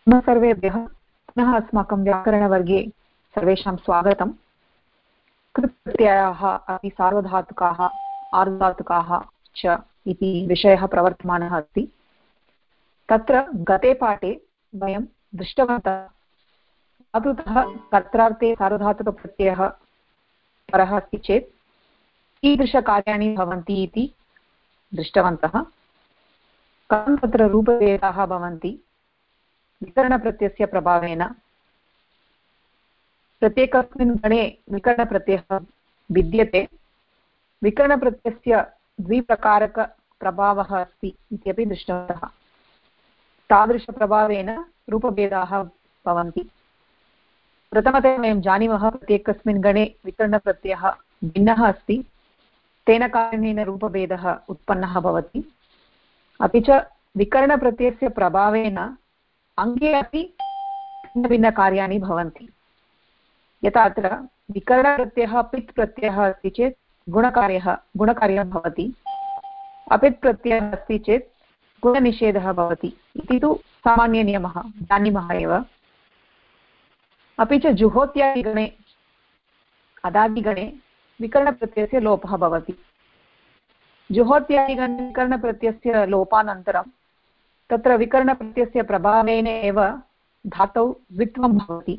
सर्वेभ्यः पुनः अस्माकं व्याकरणवर्गे सर्वेषां स्वागतम्। कृत्प्रत्ययाः अपि सार्वधातुकाः आर्धधातुकाः च इति विषयः प्रवर्तमानः अस्ति। तत्र गते पाठे वयं दृष्टवन्तः धातुतः कर्त्रार्थे सार्वधातुकप्रत्ययः परः अस्ति चेत् कीदृशकार्याणि भवन्ति इति दृष्टवन्तः। कथं तत्र रूपभेदाः भवन्ति विकरणप्रत्ययस्य प्रभावेन। प्रत्येकस्मिन् गणे विकरणप्रत्ययः भिद्यते। विकरणप्रत्ययस्य द्विप्रकारकप्रभावः अस्ति इत्यपि दृष्टवन्तः। तादृशप्रभावेन रूपभेदाः भवन्ति। प्रथमतया वयं जानीमः प्रत्येकस्मिन् गणे विकरणप्रत्ययः भिन्नः अस्ति, तेन कारणेन रूपभेदः उत्पन्नः भवति। अपि च विकरणप्रत्ययस्य प्रभावेन अङ्गे अपि भिन्नभिन्नकार्याणि भवन्ति। यथा अत्र विकरणप्रत्ययः पित् प्रत्ययः अस्ति चेत् गुणकार्यं भवति, अपित् प्रत्ययः अस्ति चेत् गुणनिषेधः भवति इति तु सामान्यनियमः, जानीमः एव। अपि च जुहोत्यादिगणे अदादिगणे विकरणप्रत्ययस्य लोपः भवति। जुहोत्यादिगणे विकरणप्रत्ययस्य लोपानन्तरं तत्र विकरणप्रत्ययस्य प्रभावेन एव धातौ द्वित्वं भवति।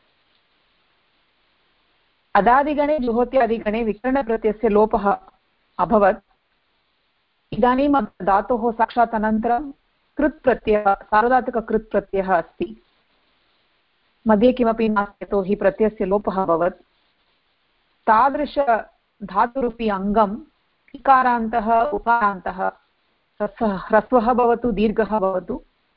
अदादिगणे जुहोत्यादिगणे विकरणप्रत्ययस्य लोपः अभवत्। इदानीं धातोः साक्षात् अनन्तरं कृत् प्रत्ययः, सार्वधातुककृत् प्रत्ययः अस्ति। मध्ये किमपि नास्ति, यतोहि प्रत्ययस्य लोपः अभवत्। तादृशधातुरूपी अङ्गम् इकारान्तः उकारान्तः ह्रस्वः भवतु दीर्घः भवतु,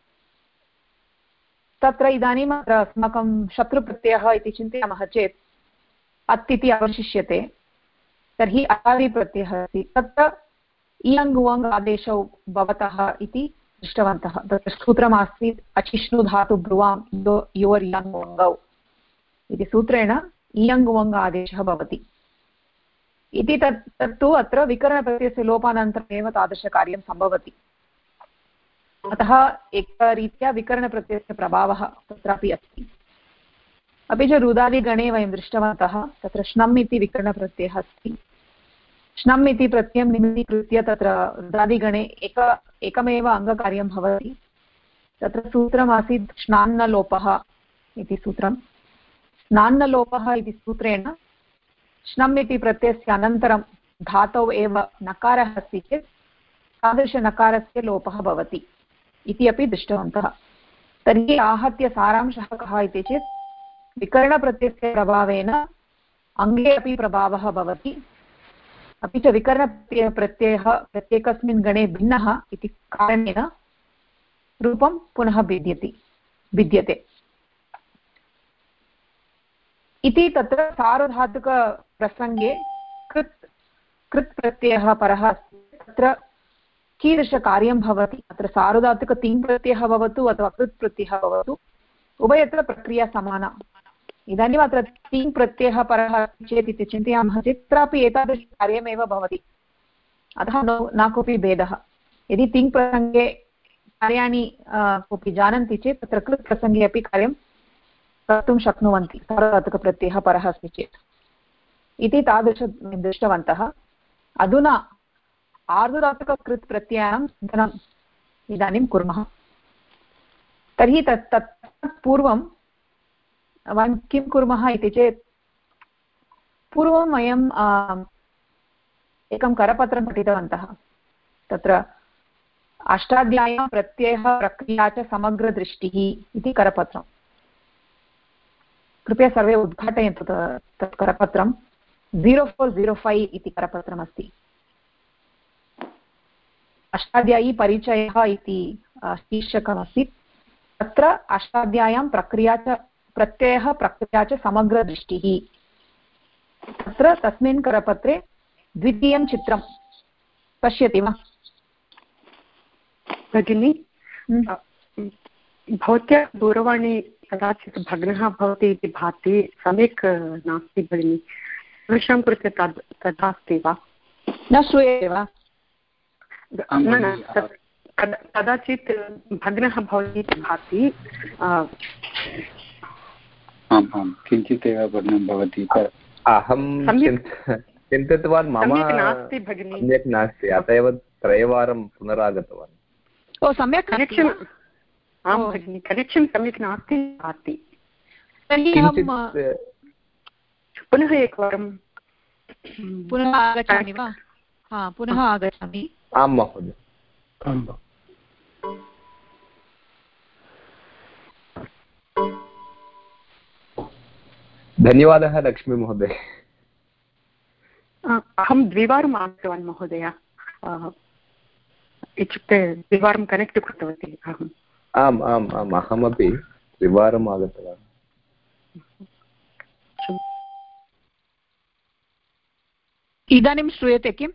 तत्र इदानीम् अत्र अस्माकं शत्रुप्रत्ययः इति चिन्तयामः चेत् अत् इति अवशिष्यते। तर्हि अदादिप्रत्ययः अस्ति, तत्र इयङ् उवङ् आदेशौ भवतः इति दृष्टवन्तः। तत्र सूत्रमासीत् अचिष्णुधातु ब्रुवां योर् इयङ् उवङ्गौ इति सूत्रेण इयङ् उवङ् आदेशः भवति इति। तत्तु अत्र विकरणप्रत्ययस्य लोपानन्तरमेव तादृशकार्यं सम्भवति। अतः एकरीत्या विकरणप्रत्ययस्य प्रभावः तत्रापि अस्ति। अपि च रुदादिगणे वयं दृष्टवन्तः तत्र श्नम् इति विकरणप्रत्ययः अस्ति। श्नम् इति प्रत्ययं निमित्तीकृत्य तत्र रुदादिगणे एकमेव अङ्गकार्यं भवति। तत्र सूत्रमासीत् श्नान्नलोपः इति सूत्रं। श्नान्नलोपः इति सूत्रेण श्नम् इति प्रत्ययस्य अनन्तरं धातौ एव नकारः अस्ति चेत् तादृशनकारस्य लोपः भवति इति अपि दृष्टवन्तः। तर्हि आहत्य सारांशः कः इति चेत् विकरणप्रत्ययस्य प्रभावेन अङ्गे अपि प्रभावः भवति। अपि च विकरणप्रत्ययः प्रत्येकस्मिन् गणे भिन्नः इति कारणेन रूपं पुनः भिद्यते इति। तत्र सार्वधातुकप्रसङ्गे कृत् प्रत्ययः परः अस्ति, तत्र कीदृशकार्यं भवति। अत्र सार्वधातुकतिङ् प्रत्ययः भवतु अथवा कृत् प्रत्ययः भवतु, उभयत्र प्रक्रिया समाना। इदानीम् अत्र तिङ् प्रत्ययः परः अस्ति चेत् इति चिन्तयामः चेत् तत्रापि एतादृशकार्यमेव भवति। अतः न कोऽपि भेदः। यदि तिङ् प्रसङ्गे कार्याणि कोऽपि जानन्ति चेत् तत्र कृत् प्रसङ्गे अपि कार्यं कर्तुं शक्नुवन्ति सार्वधातुकप्रत्ययः परः अस्ति चेत् इति तादृश दृष्टवन्तः। अधुना आर्धधातुककृत् प्रत्ययानां चिन्तनम् इदानीं कुर्मः। तर्हि तत् पूर्वं वयं किं कुर्मः इति चेत् पूर्वं वयं एकं करपत्रं पठितवन्तः। तत्र अष्टाध्याय्यां प्रत्ययः प्रक्रिया च समग्रदृष्टिः इति करपत्रं। कृपया सर्वे उद्घाटयन्तु तत् करपत्रं। 0405 इति करपत्रमस्ति। अष्टाध्यायी परिचयः इति शीर्षकमस्ति। तत्र अष्टाध्याय्यां प्रत्ययः प्रक्रिया च समग्रदृष्टिः। तत्र तस्मिन् करपत्रे द्वितीयं चित्रं पश्यति वा भगिनी? भवत्याः दूरवाणी कदाचित् भग्नः भवति इति भाति, सम्यक् नास्ति भगिनि। सर्वेषां कृते तथा अस्ति वा? न श्रूयते वा? कदाचित् भग्नः भवति इति भाति। आम् आम् किञ्चित् एव भग्नं भवति। अहं चिन्तितवान् मम नास्ति भगिनि, सम्यक् नास्ति, अतः एव त्रयवारं पुनरागतवान्। ओ सम्यक् कनेक्षन्, आं भगिनि कनेक्षन् सम्यक् नास्ति भाति। तर्हि पुनः एकवारं पुनः आगच्छामि वा? हा, पुनः आगच्छामि। आं महोदय। धन्यवादः लक्ष्मी महोदय। अहं द्विवारम् आगतवान् महोदय, इत्युक्ते द्विवारं कनेक्ट् कृतवती अहम्। आम् आम् आम् अहमपि द्विवारम् आगतवान्। इदानीं श्रूयते किम्?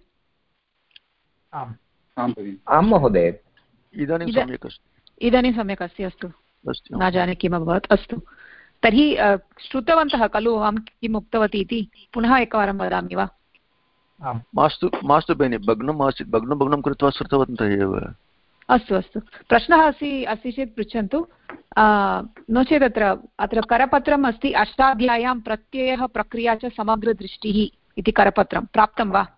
आं महोदय, इदानीं सम्यक् अस्ति। इदानीं सम्यक् अस्ति। अस्तु, न जाने किम् अभवत्। अस्तु, तर्हि श्रुतवन्तः खलु अहं किम् उक्तवती इति? पुनः एकवारं वदामि वा? मास्तु मास्तु भगिनि, भग्नम् आसीत्, भग्नं कृत्वा श्रुतवन्तः एव। अस्तु अस्तु, प्रश्नः अस्ति चेत् पृच्छन्तु, नो चेत् अत्र करपत्रम् अस्ति, अष्टाध्याय्यां प्रत्ययः प्रक्रिया च समग्रदृष्टिः इति करपत्रं प्राप्तं वा?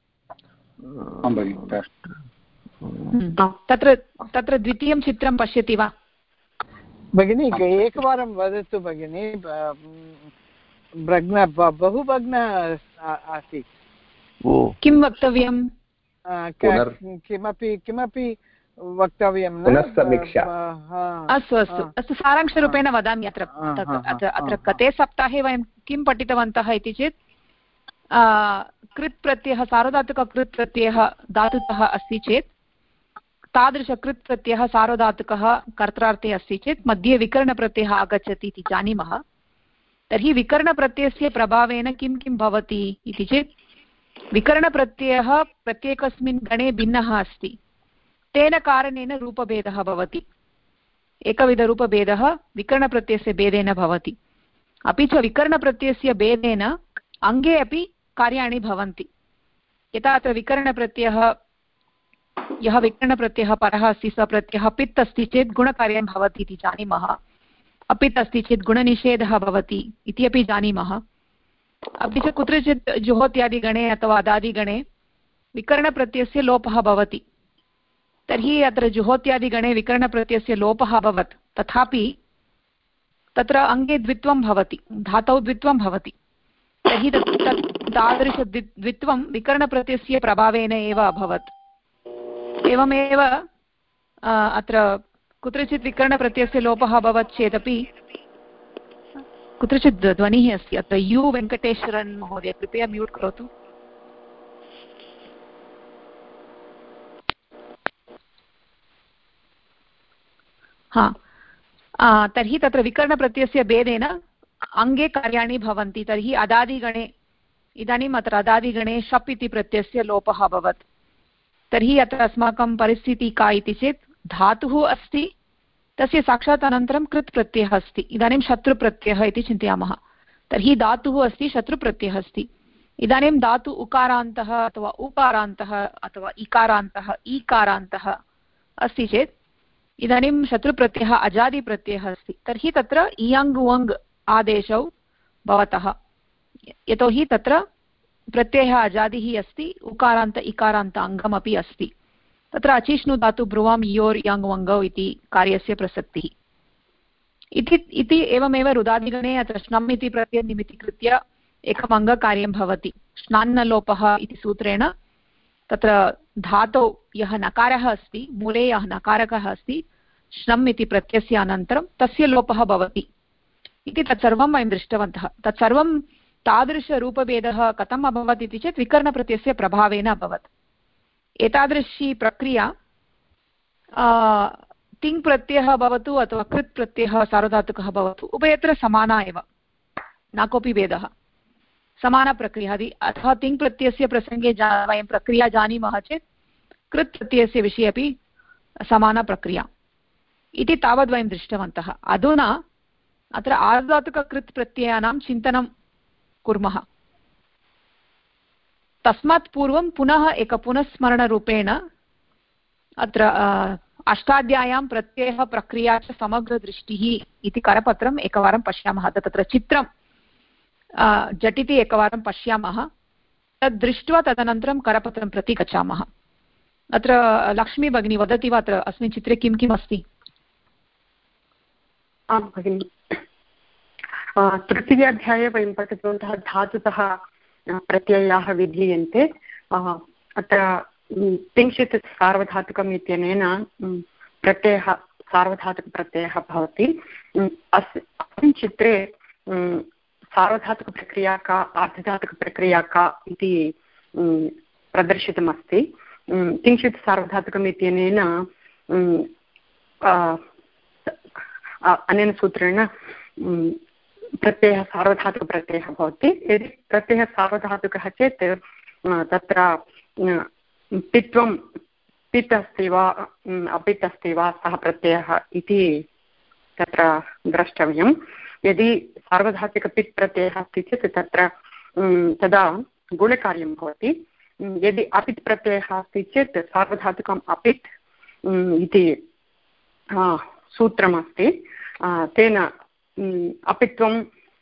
तत्र द्वितीयं चित्रं पश्यति वा भगिनी? एकवारं वदतु भगिनी, बहु भग्न आसीत्। किं वक्तव्यं? किमपि वक्तव्यं न? अस्तु अस्तु अस्तु, सारांशरूपेण वदामि। अत्र गते सप्ताहे वयं किं पठितवन्तः इति चेत् कृत् प्रत्ययः, सार्वधातुककृत् प्रत्ययः धातुतः अस्ति चेत्, तादृशकृत् प्रत्ययः सार्वधातुकः कर्त्रार्थे अस्ति चेत् मध्ये विकरणप्रत्ययः आगच्छति इति जानीमः। तर्हि विकरणप्रत्ययस्य प्रभावेन किं किं भवति इति चेत्, विकरणप्रत्ययः प्रत्येकस्मिन् गणे भिन्नः अस्ति, तेन कारणेन रूपभेदः भवति। एकविधरूपभेदः विकरणप्रत्ययस्य भेदेन भवति। अपि च विकरणप्रत्ययस्य भेदेन अङ्गे अपि कार्याणि भवन्ति। यथा अत्र विकरणप्रत्ययः, यः विकरणप्रत्ययः परः अस्ति स प्रत्ययः पित् अस्ति चेत् गुणकार्यं भवति इति जानीमः। अपित् अस्ति चेत् गुणनिषेधः भवति इति अपि जानीमः। अपि च कुत्रचित् जुहोत्यादिगणे अथवा अदादिगणे विकरणप्रत्ययस्य लोपः भवति। तर्हि अत्र जुहोत्यादिगणे विकरणप्रत्ययस्य लोपः अभवत्, तथापि तत्र अङ्गे द्वित्वं भवति, धातौ द्वित्वं भवति। तर्हि तादृशद्वित्वं विकरणप्रत्ययस्य प्रभावेन एव अभवत्। एवमेव अत्र कुत्रचित् विकरणप्रत्ययस्य लोपः अभवत् चेदपि, कुत्रचित् ध्वनिः अस्ति अत्र। यु वेङ्कटेश्वरन् महोदय, कृपया म्यूट् करोतु। हा, तर्हि तत्र विकरणप्रत्ययस्य भेदेन अङ्गे कार्याणि भवन्ति। तर्हि अदादिगणे, इदानीम् अत्र अदादिगणे शप् इति प्रत्ययस्य लोपः अभवत्। तर्हि अत्र अस्माकं परिस्थितिः का इति चेत्, धातुः अस्ति, तस्य साक्षात् अनन्तरं कृत् प्रत्ययः अस्ति। इदानीं शत्रुप्रत्ययः इति चिन्तयामः। तर्हि धातुः अस्ति, शत्रुप्रत्ययः अस्ति। इदानीं धातु उकारान्तः अथवा उकारान्तः अथवा इकारान्तः ईकारान्तः अस्ति चेत्, इदानीं शत्रुप्रत्ययः अजादिप्रत्ययः अस्ति। तर्हि तत्र इयङ् उवङ् आदेशौ भवतः, यतोहि तत्र प्रत्ययः अजादिः अस्ति, उकारान्त इकारान्त अङ्गमपि अस्ति। तत्र अचिष्णु धातु ब्रुवां योर् यङ् वङ्गौ इति कार्यस्य प्रसक्तिः इति। एवमेव रुदादिगणे अत्र श्नम् इति प्रत्ययनिमित्तीकृत्य एकम् अङ्गकार्यं भवति। श्नान्नलोपः इति सूत्रेण तत्र धातौ यः नकारः अस्ति, मूले यः नकारकः अस्ति, श्नम् इति प्रत्ययस्य अनन्तरं तस्य लोपः भवति इति तत्सर्वं वयं दृष्टवन्तः। तत्सर्वं तादृशरूपभेदः कथम् अभवत् इति चेत् विकरणप्रत्ययस्य प्रभावेन अभवत्। एतादृशी प्रक्रिया तिङ् प्रत्ययः भवतु अथवा कृत् प्रत्ययः सार्वधातुकः भवतु, उभयत्र समाना एव, न कोऽपि भेदः, समानप्रक्रिया। अथवा तिङ् प्रत्ययस्य प्रसङ्गे वयं प्रक्रिया जानीमः चेत् कृत् प्रत्ययस्य विषये अपि समानप्रक्रिया इति तावद् वयं दृष्टवन्तः। अधुना अत्र आर्धातुककृत् प्रत्ययानां चिन्तनं कुर्मः। तस्मात् पूर्वं पुनः पुनस्मरणरूपेण अत्र अष्टाध्याय्यां प्रत्ययः प्रक्रिया च समग्रदृष्टिः इति करपत्रम् एकवारं पश्यामः। तत्र चित्रं झटिति एकवारं पश्यामः, तद् दृष्ट्वा तदनन्तरं करपत्रं प्रति गच्छामः। अत्र लक्ष्मी भगिनी वदति वा अत्र अस्मिन् चित्रे किं किम् अस्ति? आं भगिनि, तृतीयाध्याये वयं पठितवन्तः धातुतः प्रत्ययाः विधीयन्ते। अत्र तिंशित् सार्वधातुकम् इत्यनेन प्रत्ययः सार्वधातुकप्रत्ययः भवति। अस्मिन् चित्रे सार्वधातुकप्रक्रिया का आर्धधातुकप्रक्रिया का इति प्रदर्शितमस्ति। तिंशित् सार्वधातुकम् इत्यनेन अनेन सूत्रेण प्रत्ययः सार्वधातुकप्रत्ययः भवति। यदि प्रत्ययः सार्वधातुकः चेत् तत्र पित्वं पित् अस्ति वा अपित् अस्ति वा सः प्रत्ययः इति तत्र द्रष्टव्यं। यदि सार्वधातुकपित् प्रत्ययः अस्ति चेत् तत्र तदा गुणकार्यं भवति। यदि अपित् प्रत्ययः अस्ति चेत् सार्वधातुकम् अपित् इति सूत्रमस्ति, तेन अपित्वं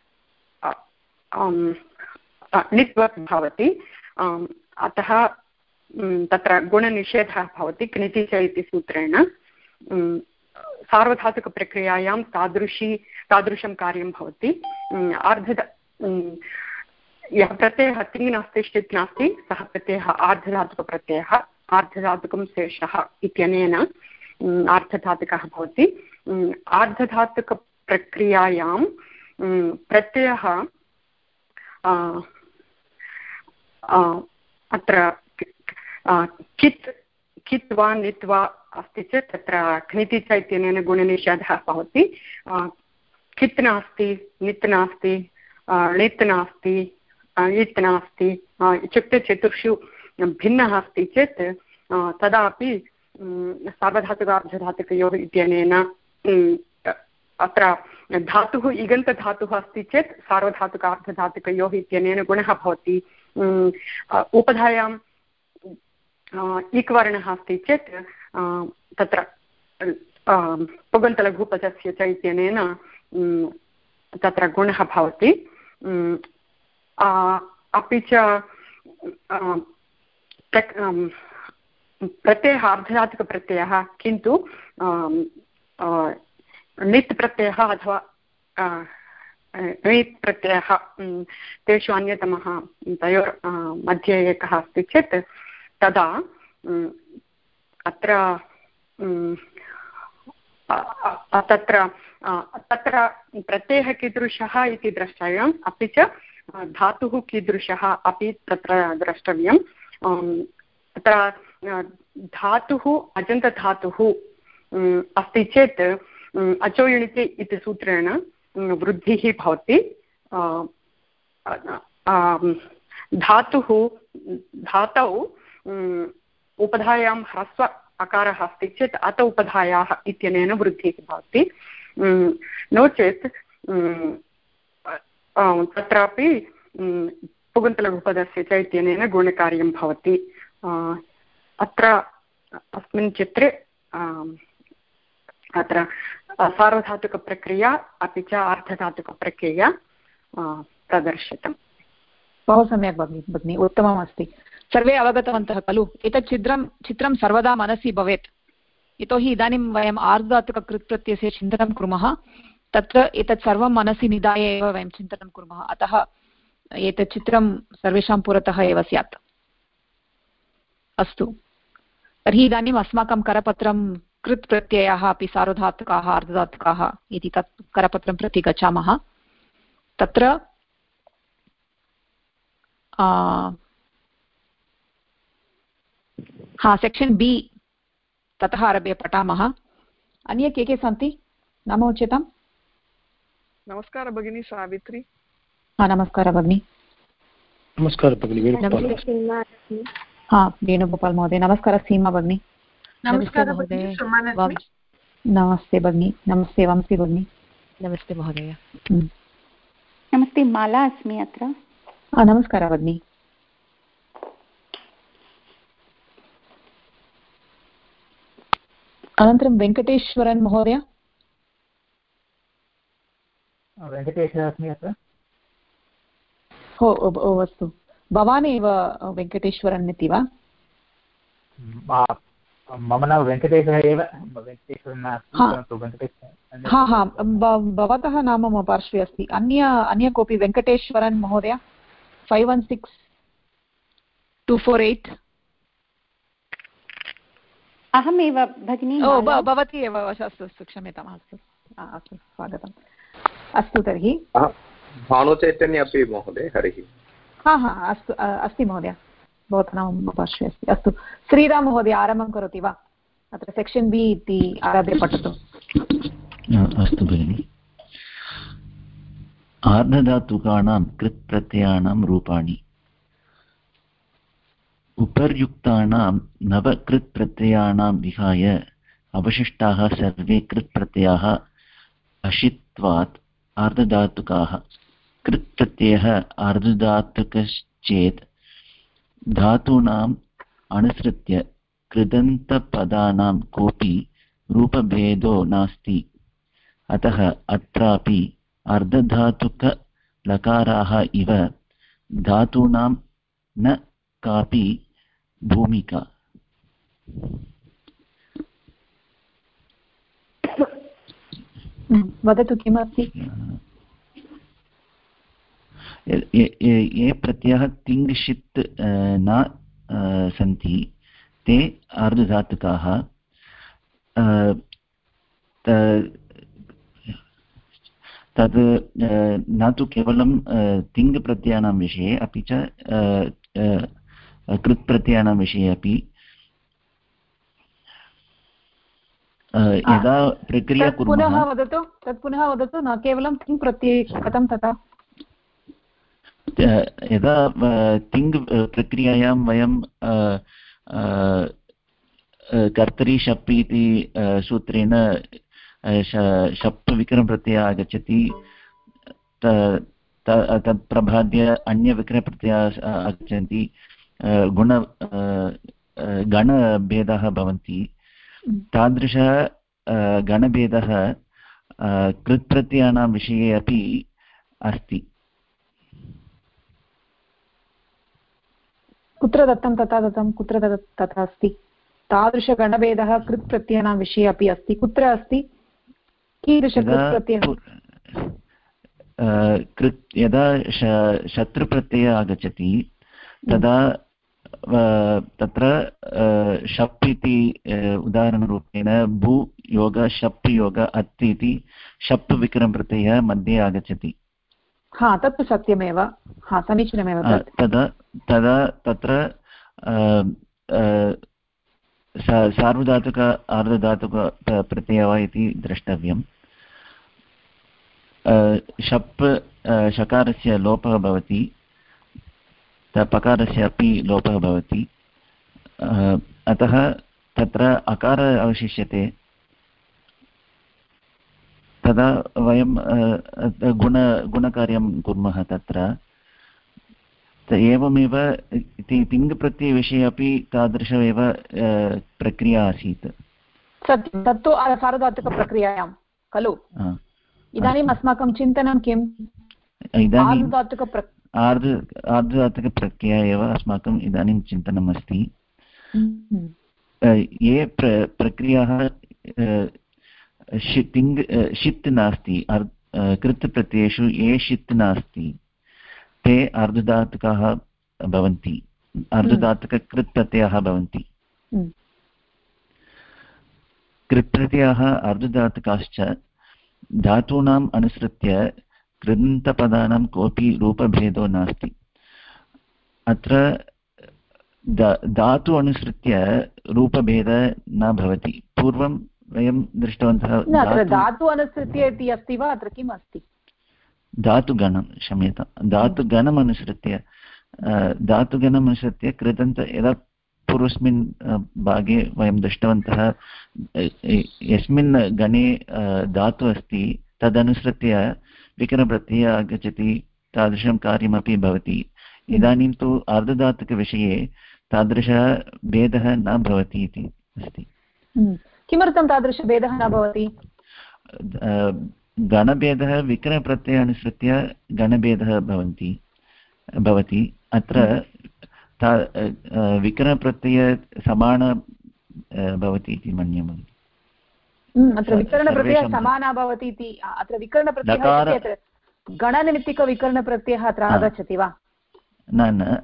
नित्वत् भवति। अतः तत्र गुणनिषेधः भवति क्निति च इति सूत्रेण। सार्वधातुकप्रक्रियायां तादृशं कार्यं भवति। यः प्रत्ययः तिङ् नास्ति ष्टित् नास्ति सः प्रत्ययः आर्धधातुकप्रत्ययः, आर्धधातुकं शेषः इत्यनेन आर्धधातुकः भवति। आर्धधातुकप्रक्रियायां प्रत्ययः अत्र कित् वा नित् वा अस्ति चेत् तत्र क्निति च इत्यनेन गुणनिषेधः भवति। कित् नास्ति, नित् नास्ति, णित् नास्ति, इत् नास्ति इत्युक्ते चतुर्षु भिन्नः अस्ति चेत् तदापि सार्वधातुकार्धधातुकयोः इत्यनेन अत्र धातुः इगन्तधातुः अस्ति चेत् सार्वधातुकार्धधातुकयोः इत्यनेन गुणः भवति। उपधायाम् इक्वर्णः अस्ति चेत् तत्र पुगन्तलघुपदस्य च इत्यनेन तत्र गुणः भवति। अपि च प्रत्ययः आर्धधातुकप्रत्ययः किन्तु णित् प्रत्ययः अथवा णित् प्रत्ययः तेषु अन्यतमः तयोर् मध्ये एकः अस्ति चेत् तदा अत्र तत्र प्रत्ययः कीदृशः इति द्रष्टव्यम्, अपि च धातुः कीदृशः अपि तत्र द्रष्टव्यम्। अत्र धातुः अजन्तधातुः अस्ति चेत् अचोयणिति इति सूत्रेण वृद्धिः भवति। धातौ उपधायां ह्रस्व अकारः अस्ति चेत् अत उपधायाः इत्यनेन वृद्धिः भवति। नो चेत् तत्रापि पुगन्तलघुपदस्य च इत्यनेन गुणकार्यं भवति। अत्र अस्मिन् चित्रे अत्र सार्वधातुकप्रक्रिया अपि च आर्धधातुकप्रक्रिया प्रदर्शितम्। बहु सम्यक् भगिनि, उत्तमम् अस्ति। सर्वे अवगतवन्तः खलु? एतत् चित्रं सर्वदा मनसि भवेत्, यतोहि इदानीं वयम् आर्धधातुककृत् प्रत्ययस्य चिन्तनं कुर्मः। तत्र एतत् सर्वं मनसि निधाय एव वयं चिन्तनं कुर्मः। अतः एतत् चित्रं सर्वेषां पुरतः एव स्यात्। अस्तु, तर्हि इदानीम् अस्माकं करपत्रं कृत् प्रत्ययाः अपि सार्वधातुकाः आर्धधातुकाः इति तत् करपत्रं प्रति गच्छामः। तत्र सेक्षन् बि ततः आरभ्य पठामः। अन्ये के सन्ति नाम उच्यताम्? नमस्कारः भगिनी सावित्री। नमस्कारः भगिनी। नमस्कारः भगिनी वेणुगोपाल् महोदय। नमस्कारः सीमा भगिनी। नमस्ते महोदय। नमस्ते भगिनी। नमस्ते वंशी भगिनी। नमस्ते महोदय। नमस्ते, माला अस्मि अत्र। नमस्कारः भगिनी। अनन्तरं वेङ्कटेश्वरन् महोदय। वेङ्कटेशः अस्मि अत्र। ओ अस्तु, भवान् एव वेङ्कटेश्वरन् इति वा? मम नाम वेङ्कटेशः एव, वेङ्कटेश्वरन् नास्ति, परन्तु वेङ्कटेशः। हा हा, भवतः नाम मम पार्श्वे अस्ति। अन्य कोऽपि वेङ्कटेश्वरन् महोदय 516248। अहमेव भगिनी। भवती एव, अस्तु अस्तु, क्षम्यताम्, अस्तु अस्तु, स्वागतम्। अस्तु तर्हि भानुचैतन्य अपि महोदय, हरिः। हा हा, अस्तु अस्ति महोदय, भवतः नाम मम पार्श्वे अस्ति। अस्तु, श्रीराम महोदय आरम्भं करोति वा? अत्र सेक्षन् बि इति आरभ्य पठतु। अस्तु भगिनि। आर्धधातुकानां कृत् प्रत्ययानां रूपाणि। उपर्युक्तानां नवकृत् प्रत्ययानां विहाय अवशिष्टाः सर्वे कृत् प्रत्ययाः अशित्वात् आर्धधातुकाः। कृत् प्रत्ययः आर्धधातुकश्चेत् धातूनाम् अनुसृत्य कृदन्तपदानां कोऽपि रूपभेदो नास्ति। अतः अत्रापि अर्धधातुकलकाराः इव धातूनां न कापि भूमिका। वदतु किमस्ति? ये प्रत्ययः तिङ्-षित् न सन्ति ते आर्धधातुकाः। तद् न तु केवलं तिङ्-प्रत्ययानां विषये, अपि च कृत्प्रत्ययानां विषये अपि। यदा प्रक्रिया कुर्मः, तत् पुनः वदतु, न केवलं तिङ् प्रत्यये, कथं तथा? यदा तिङ् प्रक्रियायां वयं कर्तरि शप् इति सूत्रेण शप् विकरणप्रत्ययः आगच्छति, तत् प्रबाद्य अन्यविकरणप्रत्ययाः आगच्छन्ति, गणभेदाः भवन्ति। तादृशः गणभेदः कृत्प्रत्ययानां विषये अपि अस्ति। कुत्र दत्तं तथा दत्तं, कुत्र तथा अस्ति? तादृशगणभेदः कृत्प्रत्ययानां विषये अपि अस्ति। कुत्र अस्ति? कीदृशकृत्प्रत्ययः? यदा शत्रुप्रत्ययः आगच्छति तदा तत्र शप् इति उदाहरणरूपेण भू योग शप् योग अत् इति शप् विकरणप्रत्ययः मध्ये आगच्छति। हा, तत्तु सत्यमेव, हा, समीचीनमेव। तदा तत्र सार्वधातुक आर्धधातुक प्रत्ययः वा इति द्रष्टव्यम्। शप् शकारस्य लोपः भवति, पकारस्य अपि लोपः भवति, अतः तत्र अकारः अवशिष्यते। तदा वयं गुणकार्यं कुर्मः तत्र। एवमेव तिङ्प्रत्ययविषये अपि तादृशमेव प्रक्रिया आसीत्। सत्यं, तत्तु सार्वधातुकप्रक्रियायां खलु। इदानीम् अस्माकं चिन्तनं किम्? आर्धधातुकप्रक्रिया एव अस्माकम् इदानीं चिन्तनम् अस्ति। ये प्रक्रियाः षित् नास्ति, कृत् प्रत्ययेषु ये षित् नास्ति ते आर्धधातुकाः भवन्ति, आर्धधातुककृत् प्रत्ययाः भवन्ति। कृत्प्रत्ययाः आर्धधातुकाश्च धातूनाम् अनुसृत्य कृदन्तपदानां कोऽपि रूपभेदो नास्ति। अत्र धातु अनुसृत्य रूपभेदः न भवति। पूर्वं वयं दृष्टवन्तः। धातु अनुसृत्य इति अस्ति वा? अत्र किम् अस्ति? धातुगणं, क्षम्यतां, धातुगणमनुसृत्य कृदन्त। यदा पूर्वस्मिन् भागे वयं दृष्टवन्तः, यस्मिन् गणे धातु अस्ति तदनुसृत्य विकरणप्रत्ययः आगच्छति, तादृशं कार्यमपि भवति। इदानीं तु आर्धधातुकविषये तादृशः भेदः न भवति इति अस्ति। किमर्थं तादृशभेदः न भवति? गणभेदः विकरणप्रत्ययः अनुसृत्य गणभेदः भवति। अत्र विकरणप्रत्यय समान भवति इति मन्ये। अत्र विकरणप्रत्ययः समानः भवति इति अत्र विकरणप्रत्ययः गणनिमित्तिकविकरणप्रत्ययः अत्र आगच्छति वा? न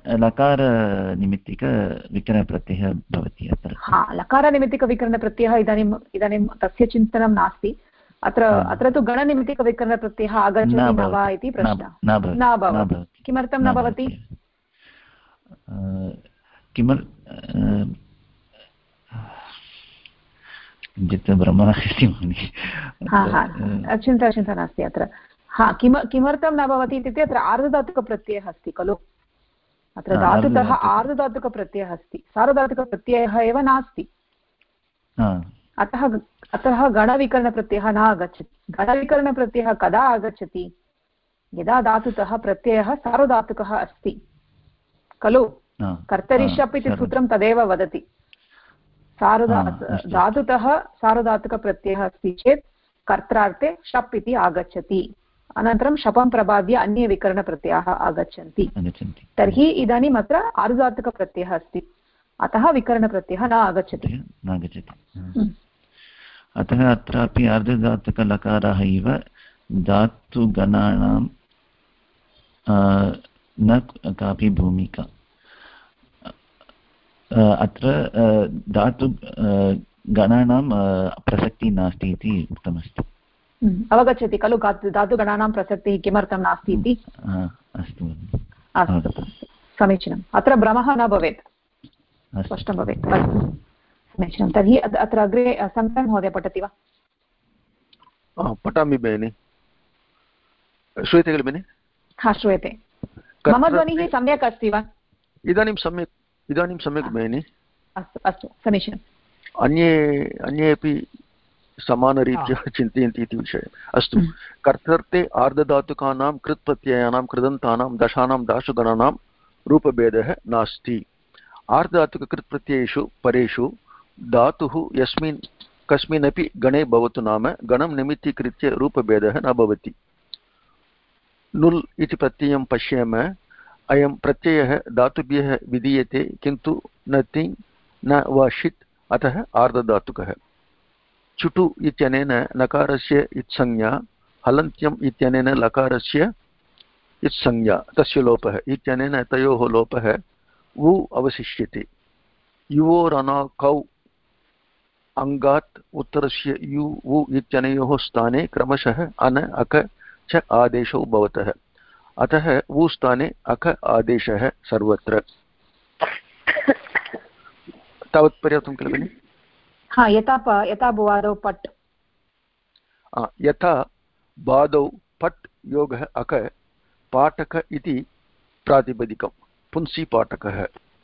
लकारनिमित्तिकविकरणप्रत्ययः भवति अत्र। हा, लकारनिमित्तिकविकरणप्रत्ययः इदानीं तस्य चिन्तनं नास्ति। अत्र तु गणनिमित्तिकविकरणप्रत्ययः आगच्छति न वा इति प्रश्नः। न भवति। किमर्थं न भवति? चिन्ता नास्ति अत्र। हा, किमर्थं न भवति इत्युक्ते अत्र आर्धधातुकप्रत्ययः अस्ति खलु। अत्र धातुतः आर्धधातुकप्रत्ययः अस्ति, सार्वधातुकप्रत्ययः एव नास्ति। अतः गणविकरणप्रत्ययः न आगच्छति। गणविकरणप्रत्ययः कदा आगच्छति? यदा धातुतः प्रत्ययः सार्वधातुकः अस्ति खलु। कर्तरि शप् इति सूत्रं तदेव वदति। धातुतः सार्वधातुकप्रत्ययः अस्ति चेत् कर्त्रार्थे शप् इति आगच्छति। अनन्तरं शपं प्रबाद्य अन्ये विकरणप्रत्ययाः आगच्छन्ति। तर्हि इदानीम् अत्र आर्धधातुकप्रत्ययः अस्ति, अतः विकरणप्रत्ययः न आगच्छति। अतः अत्रापि आर्धधातुकलकाराः इव धातुगणानां न कापि भूमिका। अत्र धातुगणानां प्रसक्तिः नास्ति इति उक्तमस्ति। अवगच्छति खलु धातुगणानां प्रसक्तिः किमर्थं नास्ति इति? अस्तु, समीचीनम्। अत्र भ्रमः न भवेत्, स्पष्टं भवेत्। अस्तु, समीचीनं। तर्हि अत्र अग्रे संख्या महोदय पठति वा? पठामि भगिनि। श्रूयते खलु भगिनि? हा, श्रूयते। मम ध्वनिः सम्यक् अस्ति वा? इदानीं सम्यक् भगिनि। अस्तु अस्तु, समीचीनम्। अन्येपि समानरीत्या चिन्तयन्ति इति विषयः। अस्तु, कर्तर्थे आर्धधातुकानां कृत्प्रत्ययानां कृदन्तानां दशानां दाशुगणानां रूपभेदः नास्ति। आर्धधातुककृत्प्रत्ययेषु परेषु धातुः यस्मिन् कस्मिन्नपि गणे भवतु नाम गणं निमित्तीकृत्य रूपभेदः न भवति। नुल् इति प्रत्ययं पश्येम। अयं प्रत्ययः धातुभ्यः विधीयते, किन्तु न तिङ् न वा षित्, अतः आर्धधातुकः। चुटु इत्यनेन नकारस्य इत्संज्ञा, हलन्त्यम् इत्यनेन लकारस्य इत्संज्ञा तस्य लोपः, इत्यनेन तयोः लोपः वु अवशिष्यते। युवोरनाकौ अङ्गात् उत्तरस्य यु वु इत्यनयोः स्थाने क्रमशः अन अक च आदेशौ भवतः, अतः वु स्थाने अक आदेशः सर्वत्र। तावत् पर्याप्तं किल भगिनि? हा, यथा भुवादौ पट्। यथा बादौ पट् योगः अक पाठक इति प्रातिपदिकं, पुंसि पाठकः।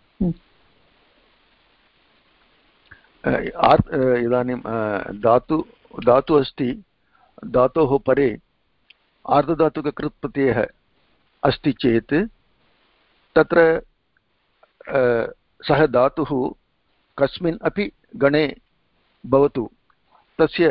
इदानीं धातु अस्ति, धातोः परे आर्धधातुककृत्प्रत्ययः अस्ति चेत् तत्र सः धातुः कस्मिन् अपि गणे भवतु, तस्य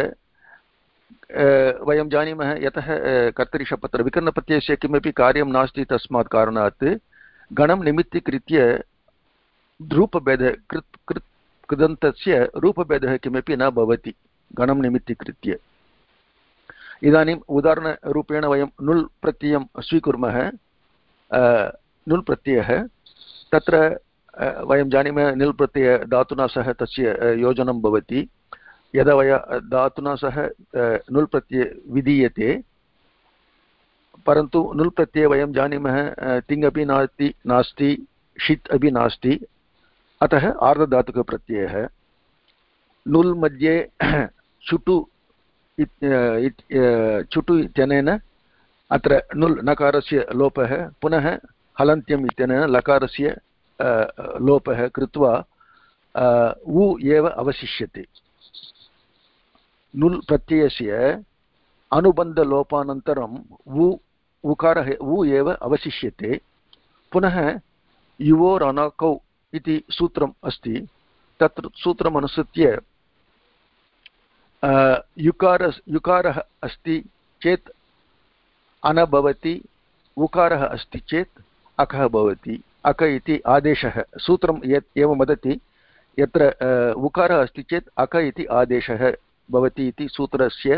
वयं जानीमः यतः कर्तरिशपत्र विकरणप्रत्ययस्य किमपि कार्यं नास्ति, तस्मात् कारणात् गणं निमित्तीकृत्य रूपभेदः कृदन्तस्य रूपभेदः किमपि न भवति गणं निमित्तीकृत्य। इदानीम् उदाहरणरूपेण वयं नुल् प्रत्ययं स्वीकुर्मः। नुल् प्रत्ययः तत्र वयं जानीमः निल् प्रत्यय धातुना सह तस्य योजनं भवति। यदा धातुना सह नुल् प्रत्यय विधीयते, परन्तु नुल् प्रत्यये वयं जानीमः तिङ् अपि नास्ति, षित् अपि नास्ति, अतः आर्धधातुकप्रत्ययः। नुल् मध्ये चुटु इत्यनेन अत्र नुल् नकारस्य लोपः, पुनः हलन्त्यम् इत्यनेन लकारस्य लोपः कृत्वा वु एव अवशिष्यते। नुल् प्रत्ययस्य अनुबन्धलोपानन्तरं उकारः वु एव अवशिष्यते। पुनः युवोरनकौ इति सूत्रम् अस्ति, तत्र सूत्रमनुसृत्य युकारः अस्ति चेत् अन भवति, उकारः अस्ति चेत् अकः भवति। अक इति आदेशः, सूत्रं यत् एवं वदति, यत्र उकारः अस्ति चेत् अक इति आदेशः भवति इति सूत्रस्य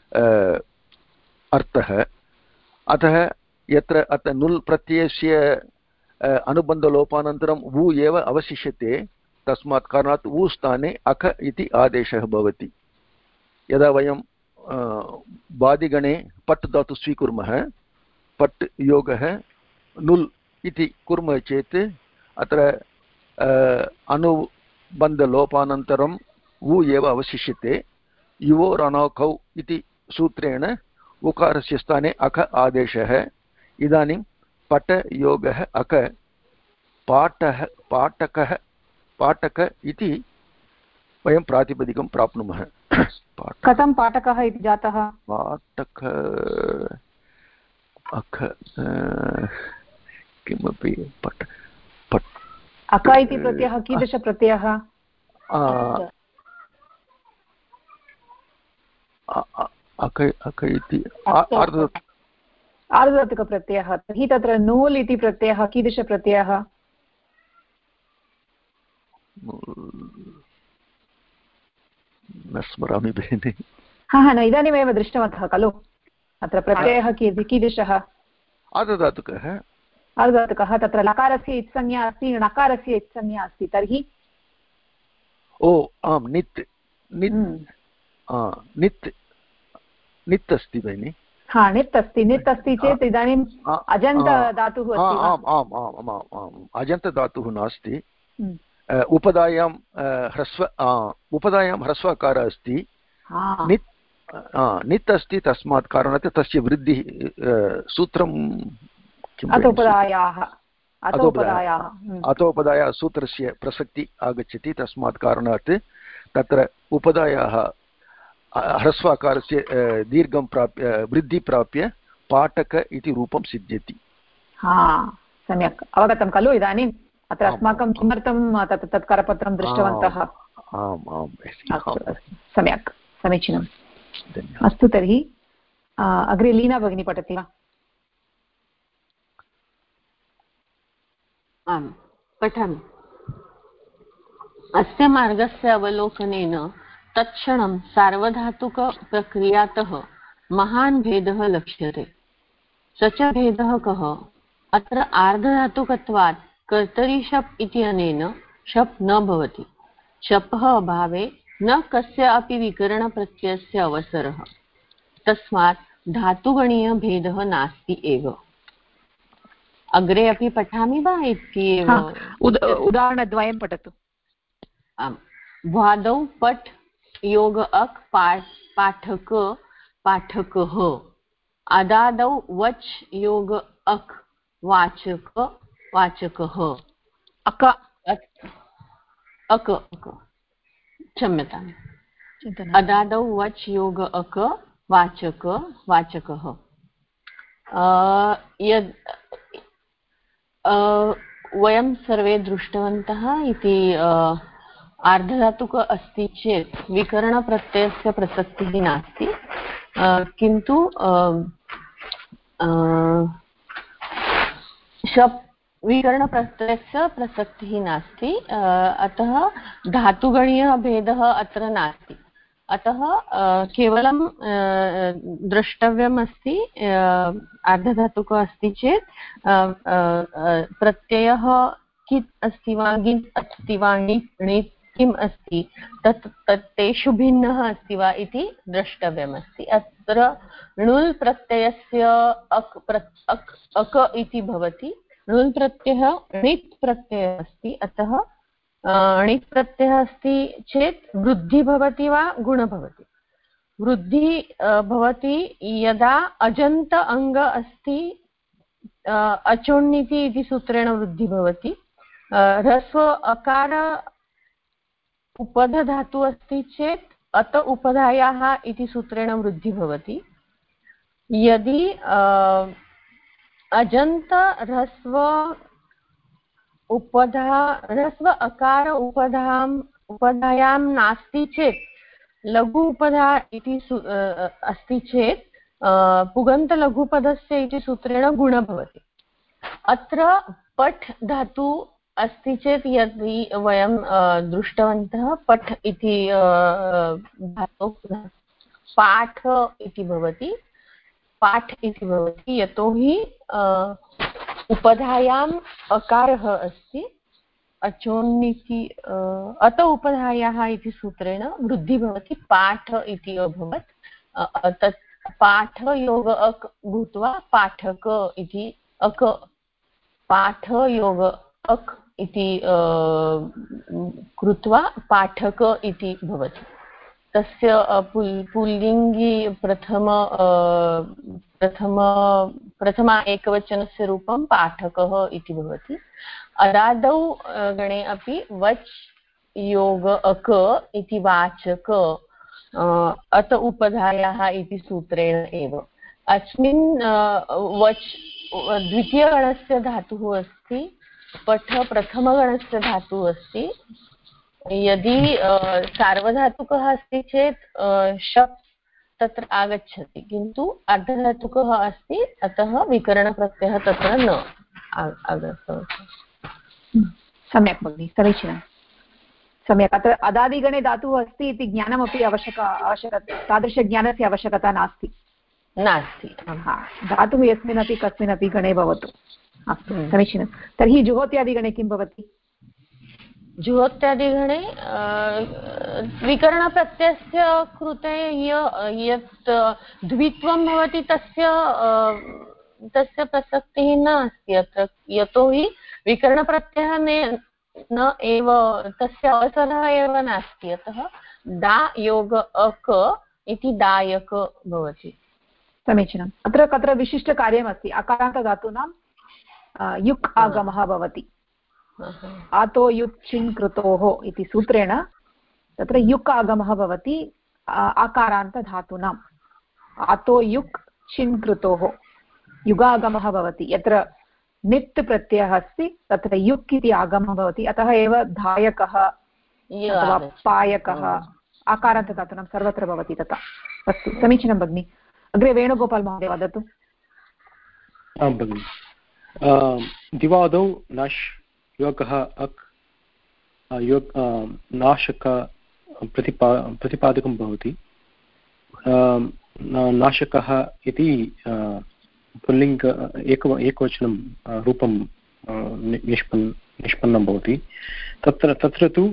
अर्थः। अतः यत्र अत्र नुल् प्रत्ययस्य अनुबन्धलोपानन्तरं वु एव अवशिष्यते, तस्मात् कारणात् वु स्थाने अक इति आदेशः भवति। यदा वयं बादिगणे पट् धातु स्वीकुर्मः, पट् योगः नुल् इति कुर्मः चेत् अत्र अनुबन्धलोपानन्तरं वु एव अवशिष्यते। युवोरनौकौ इति सूत्रेण उकारस्य स्थाने अक आदेशः। इदानीं पट योगः अक, पाठक इति वयं प्रातिपदिकं प्राप्नुमः। कथं पाठकः इति जातः? पाठक अक किमपि अक इति प्रत्ययः कीदृशप्रत्ययः? अक इति आर्धधातुकप्रत्ययः। तर्हि तत्र नूल् इति प्रत्ययः कीदृशप्रत्ययः? न स्मरामि भगिनि। न इदानीमेव दृष्टवन्तः खलु, अत्र प्रत्ययः कीदृशः? आर्धधातुकः। आर्धधातुकः। तत्र लकारस्य इत्संज्ञा अस्ति, णकारस्य इत्संज्ञा अस्ति, तर्हि आम्, नित् नित् अस्ति भगिनि। नित् अस्ति। नित् अस्ति चेत् इदानीम् अजन्तधातुः अस्ति वा? आम्, अजन्तधातुः नास्ति। उपधायां ह्रस्वकारः अस्ति। नित् अस्ति, तस्मात् कारणात् तस्य वृद्धिः सूत्रं अतोपदायाः सूत्रस्य प्रसक्ति आगच्छति। तस्मात् कारणात् तत्र उपधायाः ह्रस्वाकारस्य दीर्घं प्राप्य वृद्धि प्राप्य पाठक इति रूपं सिद्ध्यति। सम्यक् अवगतं खलु इदानीम्? अत्र अस्माकं किमर्थं तत् करपत्रं दृष्टवन्तः? सम्यक्, समीचीनम्। अस्तु, तर्हि अग्रे लीना भगिनी पठति वा? आम्, पठामि। अस्य मार्गस्य अवलोकनेन तत्क्षणं सार्वधातुकप्रक्रियातः महान् भेदः लक्ष्यते। स च भेदः कः? अत्र आर्धधातुकत्वात् कर्तरि शप् इत्यनेन शप् न भवति। शपः अभावे न कस्य अपि विकरणप्रत्ययस्य अवसरः, तस्मात् धातुगणीयभेदः नास्ति एव। अग्रे अपि पठामि वा इत्येव? उदाहरणद्वयं पठतु। आम्, भ्वादौ पट् योग अक् पाठक पाठकः, अदादौ वच् योग अक् वाचक वाचकः, अक क्षम्यताम्, अदादौ वच् योग अक वाचक वाचकः। यद् वयं सर्वे दृष्टवन्तः इति आर्धधातुक अस्ति चेत् विकरणप्रत्ययस्य प्रसक्तिः नास्ति, किन्तु शप् विकरणप्रत्ययस्य प्रसक्तिः नास्ति, अतः धातुगणीयभेदः अत्र नास्ति। अतः केवलं द्रष्टव्यम् अस्ति, आर्धधातुक अस्ति चेत् प्रत्ययः कित् अस्ति वा, गित् अस्ति वा, णित् किम् अस्ति, तेषु भिन्नः अस्ति वा इति द्रष्टव्यमस्ति। अत्र णुल् प्रत्ययस्य अक् इति भवति। णुल् प्रत्ययः णित् प्रत्ययः अस्ति, अतः णित् प्रत्ययः अस्ति चेत् वृद्धि भवति वा गुण भवति? वृद्धि भवति यदा अजन्त अङ्ग अस्ति, अचोण्णिति इति सूत्रेण वृद्धि भवति। ह्रस्व अकार उपधधातु अस्ति चेत् अत उपधायाः इति सूत्रेण वृद्धि भवति। यदि अजन्त ह्रस्व अकार उपधायां नास्ति चेत् लघु उपधा इति अस्ति चेत् पुगन्तलघुपदस्य इति सूत्रेण गुण भवति। अत्र पठ् धातु अस्ति चेत् यदि वयं दृष्टवन्तः पठ् इति धातोः पाठ इति भवति, पाठ इति भवति यतोहि उपधायाम् अकारः अस्ति, अचोन्निति अत उपधायाः इति सूत्रेण वृद्धिः भवति, पाठ इति अभवत्। तत् पाठ योग अक् भूत्वा पाठक इति अक, पाठ योग अक् इति कृत्वा पाठक इति भवति। तस्य पुल्लिङ्गी प्रथमा एकवचनस्य रूपं पाठकः इति भवति। अरादौ गणे अपि वच् योग अक इति वाचक अत उपधायाः इति सूत्रेण एव। अस्मिन् वच् द्वितीयगणस्य धातुः अस्ति, पठ प्रथमगणस्य धातुः अस्ति। यदि सार्वधातुकः अस्ति चेत् शप् तत्र आगच्छति, किन्तु अर्धधातुकः अस्ति अतः विकरणप्रत्ययः तत्र न आगच्छति। सम्यक् भगिनि, समीचीनं, सम्यक्। अत्र अदादिगणे धातुः अस्ति इति ज्ञानमपि तादृशज्ञानस्य आवश्यकता नास्ति। धातुः यस्मिन्नपि कस्मिन्नपि गणे भवतु। अस्तु, समीचीनं। तर्हि जुहोत्यादिगणे किं भवति? जुहोत्यादिगणे विकरणप्रत्ययस्य कृते यत् द्वित्वं भवति तस्य प्रसक्तिः न अस्ति अत्र, यतोहि विकरणप्रत्ययः न एव, तस्य अवसरः एव नास्ति। अतः दा योग अक इति दायक भवति। समीचीनम्। अत्र कत्र विशिष्टकार्यमस्ति, अकारान्तधातूनां युक् आगमः भवति। आतो युक् चिन् कृतोः इति सूत्रेण तत्र युक् आगमः भवति आकारान्तधातूनाम्। आतो युक् चिन् कृतोः युगागमः भवति। यत्र नित् प्रत्ययः अस्ति तत्र युक् इति आगमः भवति, अतः एव धायकः अथवा पायकः आकारान्तधातूनां सर्वत्र भवति तथा। अस्तु, समीचीनं भगिनि। अग्रे वेणुगोपाल् महोदय वदतु। आं भगिनि। दिवादौ नश् योगः अक् नाशक प्रतिपादकं भवति। नाशकः इति पुल्लिङ्ग एकवचनं रूपं निष्पन्नं भवति। तत्र तु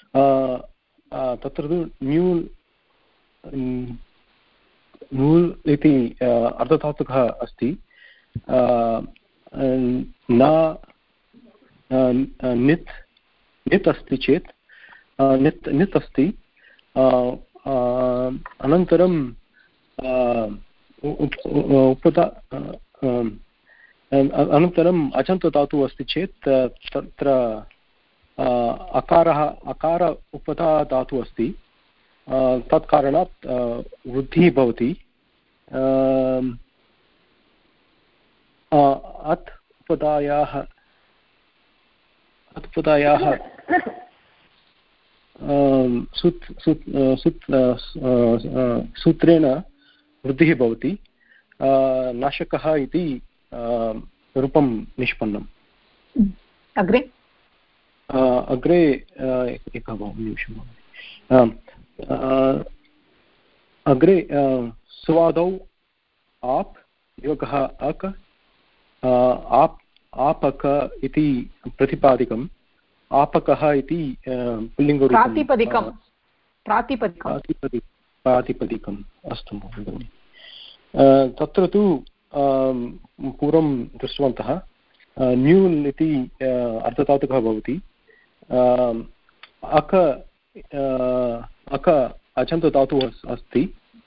न्यूल् इति अर्धधातुकः अस्ति। नित् अस्ति चेत् नित् अस्ति, अनन्तरं अनन्तरम् अजन्तधातुः अस्ति चेत् तत्र अकार उपधा धातुः अस्ति, तत्कारणात् वृद्धिः भवति। अत् उपधायाः सूत्रेण वृद्धिः भवति। नाशकः इति रूपं निष्पन्नम्। अग्रे एकः निमिषं भवति। अग्रे स्वादौ आप् योगः अक् आपक इति प्रतिपादिकम्। आपकः इति पुल्लिङ्गरूपं प्रातिपदिकम्। अस्तु भगिनि। तत्र तु पूर्वं दृष्टवन्तः न्यूल् इति अर्धधातुकः भवति। अक अजन्तधातुः अस्ति,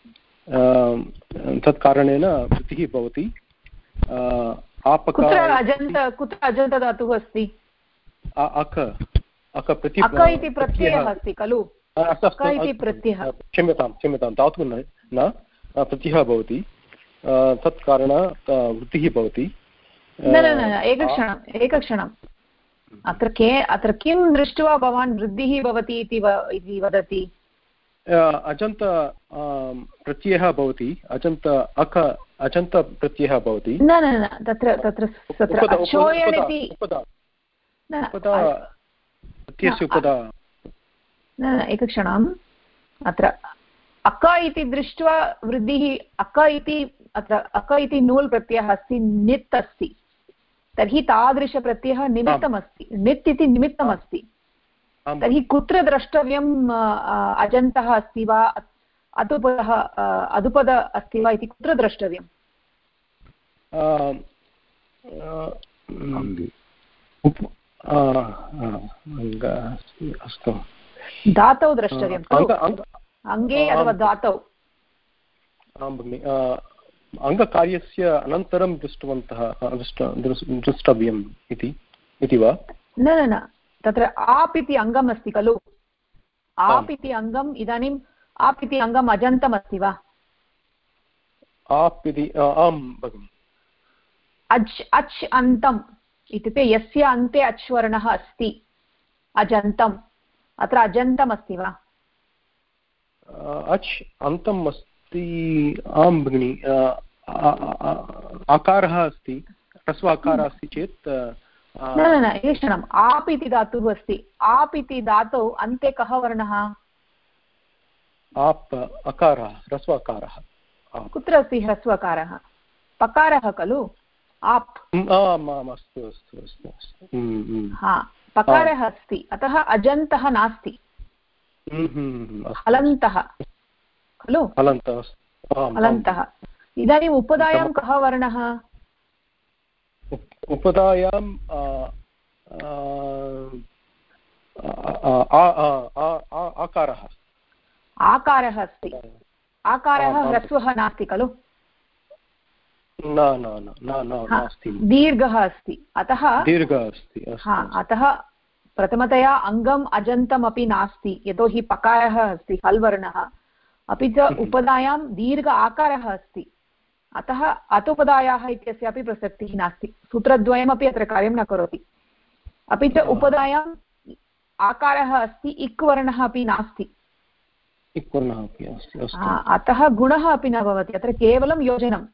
तत्कारणेन वृद्धिः भवति। कुत्र अजन्तधातुः अस्ति? अक इति प्रत्ययः अस्ति खलु? क्षम्यतां धातुः न प्रत्ययः भवति, तत्कारणात् वृद्धिः भवति। न एकक्षणम्। अत्र किं दृष्ट्वा भवान् वृद्धिः भवति इति वदति? अजन्त प्रत्ययः भवति अजन्त प्रत्ययः भवति न न न तत्र तत्र तत्र अचोयन् इति प्रत्ययस्य उपदा न एकक्षणम् अत्र अक इति दृष्ट्वा वृद्धिः अक इति अत्र अक इति नूल् प्रत्ययः अस्ति नित् अस्ति तर्हि तादृशप्रत्ययः निमित्तमस्ति नित् इति निमित्तमस्ति तर्हि कुत्र द्रष्टव्यम् अजन्तः अस्ति वा अदुपदः अदुपद अस्ति वा इति कुत्र द्रष्टव्यम् अस्तु धातौ द्रष्टव्यं अङ्गे अथवा धातौ अङ्गकार्यस्य अनन्तरं द्रष्टव्यम् इति वा न न न तत्र आप् इति अङ्गम् अस्ति खलु आप् इति अङ्गम् इदानीम् आप् इति अङ्गम् अजन्तम् अस्ति वा आप् इति आम् भगिनि अच् अन्तम् इत्युक्ते यस्य अन्ते अच् वर्णः अस्ति अजन्तम् अत्र अजन्तम् अस्ति वा अच् अन्तम् अस्ति आं भगिनि आकारः अस्ति ह्रस्व आकारः अस्ति चेत् न न न एकक्षणम् आप् इति धातुः अस्ति आप् इति धातौ अन्ते कः वर्णः आप् अकारः ह्रस्व अकारः कुत्र अस्ति ह्रस्व अकारः पकारः खलु आप् अस्तु अस्तु अस्तु हा पकारः अस्ति अतः अजन्तः नास्ति हलन्तः खलु हलन्तः इदानीम् उपधायां कः वर्णः उपधायां आकारः अस्ति आकारः ह्रस्वः नास्ति खलु नास्ति दीर्घः अस्ति अतः दीर्घः अस्ति अतः प्रथमतया अङ्गम् अजन्तमपि नास्ति यतोहि पकारः अस्ति हल् वर्णः अपि च उपधायां दीर्घ आकारः अस्ति अतः अतुपदायाः इत्यस्यापि प्रसक्तिः नास्ति सूत्रद्वयमपि अत्र कार्यं न करोति अपि च उपधायाम् आकारः अस्ति इक् वर्णः अपि नास्ति अतः गुणः अपि न भवति अत्र केवलं योजनम्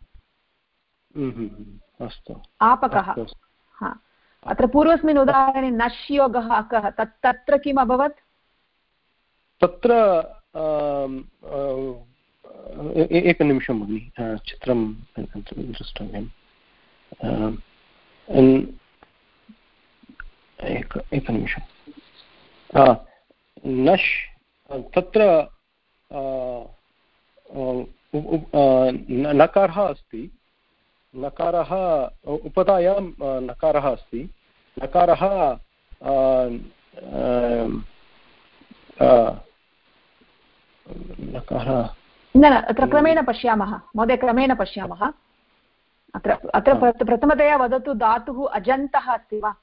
आपकः अत्र पूर्वस्मिन् उदाहरणे नश् योगः अकः तत्र किम् अभवत् तत्र एकनिमिषं भगिनि चित्रं द्रष्टव्यम् एकनिमिषं नश् तत्र नकारः अस्ति नकारः उपधायां नकारः अस्ति नकारः नकारः न न अत्र क्रमेण पश्यामः महोदय क्रमेण पश्यामः अत्र प्रथमतया वदतु धातुः अजन्तः अस्ति वा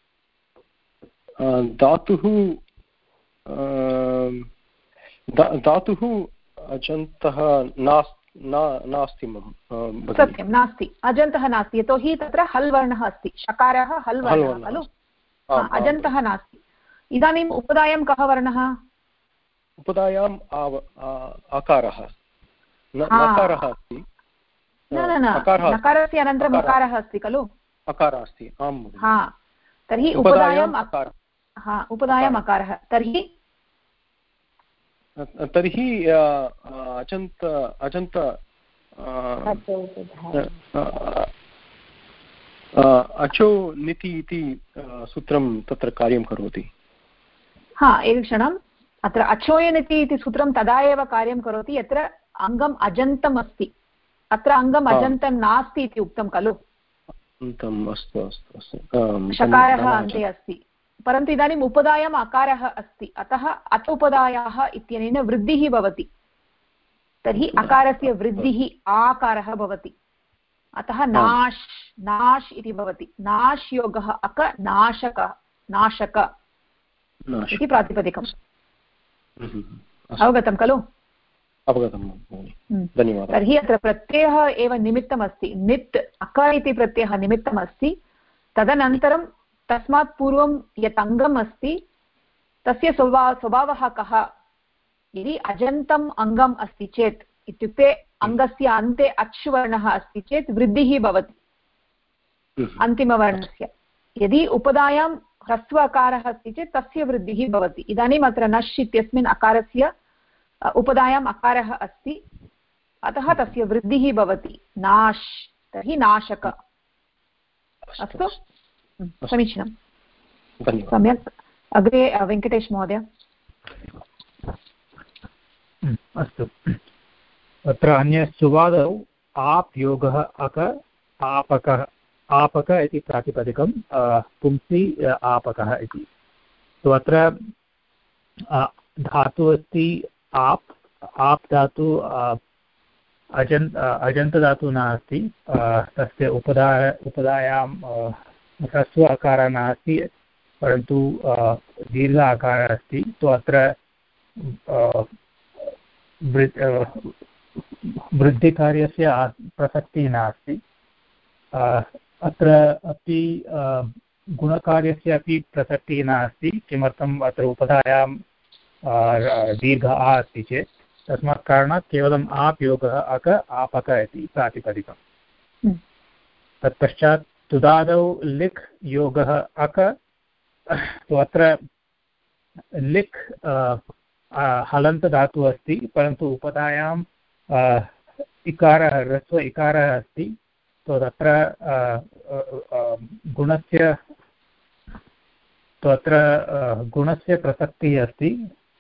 धातुः अजन्तः नास्ति सत्यं नास्ति अजन्तः नास्ति यतोहि तत्र हल् वर्णः अस्ति शकारः हल् वर्णः खलु अजन्तः नास्ति इदानीम् उपधायां कः वर्णः उपधायाम् आकारः नकारः अस्ति न न न नकारस्य अनन्तरम् अकारः अस्ति खलु अकारः अस्ति आम् तर्हि उपधायाम् उपधायाम् अकारः तर्हि अजन्त अचो निति इति सूत्रं तत्र कार्यं करोति एकक्षणम् अत्र अचोयनिति इति सूत्रं तदा एव कार्यं करोति यत्र अङ्गम् अजन्तम् अस्ति अत्र अङ्गम् अजन्तं नास्ति इति उक्तं खलु शकारः अन्ते अस्ति परन्तु इदानीम् उपधायाम् अकारः अस्ति अतः अच उपधायाः इत्यनेन वृद्धिः भवति तर्हि अकारस्य वृद्धिः आकारः भवति अतः नाश् नाश् इति भवति नाश् योगः अक नाशक नाशक इति प्रातिपदिकम् अवगतं खलु अवगतं धन्यवादः तर्हि अत्र प्रत्ययः एव निमित्तमस्ति नित् अक इति प्रत्ययः निमित्तमस्ति तदनन्तरं तस्मात् पूर्वं यत् अङ्गम् अस्ति तस्य स्वभावः कः यदि अजन्तम् अङ्गम् अस्ति चेत् इत्युक्ते अङ्गस्य अन्ते अच् वर्णः अस्ति चेत् वृद्धिः भवति अन्तिमवर्णस्य। यदि उपधायां ह्रस्व अकारः अस्ति चेत् तस्य वृद्धिः भवति। इदानीम् अत्र नश् इत्यस्मिन् अकारस्य उपधायाम् अकारः अस्ति, अतः तस्य वृद्धिः भवति नाश्, तर्हि नाशक। अस्तु, समीचीनं, सम्यक्। अग्रे वेङ्कटेश महोदय। अस्तु, अत्र अन्य सुवादौ आप् योगः अक आपकः, आपक इति प्रातिपदिकं, पुंसि आपकः इति। तो अत्र धातु अस्ति आप्, आप् धातु अजन्तधातु नास्ति, तस्य उपधायां ह्रस्व अकारः नास्ति परन्तु दीर्घ आकारः अस्ति। तो अत्र वृद्धिकार्यस्य प्रसक्तिः नास्ति। अत्र अपि गुणकार्यस्य अपि प्रसक्तिः नास्ति। किमर्थम्? अत्र उपधायां दीर्घ आ अस्ति चेत्, तस्मात् कारणात् केवलम् आप् योगः अक आपक इति प्रातिपदिकम्। तत्पश्चात् तुदादौ लिख् योगः अक। तो अत्र लिख् हलन्तधातुः अस्ति परन्तु उपधायां इकारः ह्रस्व इकारः अस्ति। तो तत्र गुणस्य प्रसक्तिः अस्ति।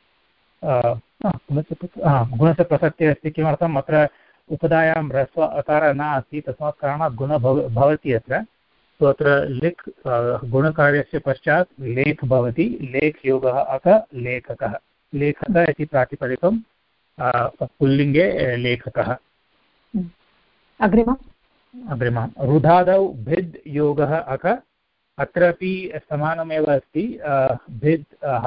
गुणस्य प्रसक्तिः अस्ति। किमर्थम्? अत्र उपधायां ह्रस्व अकारः नास्ति, तस्मात् कारणात् गुणः भवति अत्र। तो अत्र लिख् गुणकार्यस्य पश्चात् लेख् भवति। लेख् योगः अक लेखकः। लेखक इति प्रातिपदिकं, पुल्लिङ्गे लेखकः। अग्रिमं रुधादौ भिद् योगः अक। अत्रापि समानमेव अस्ति। भिद्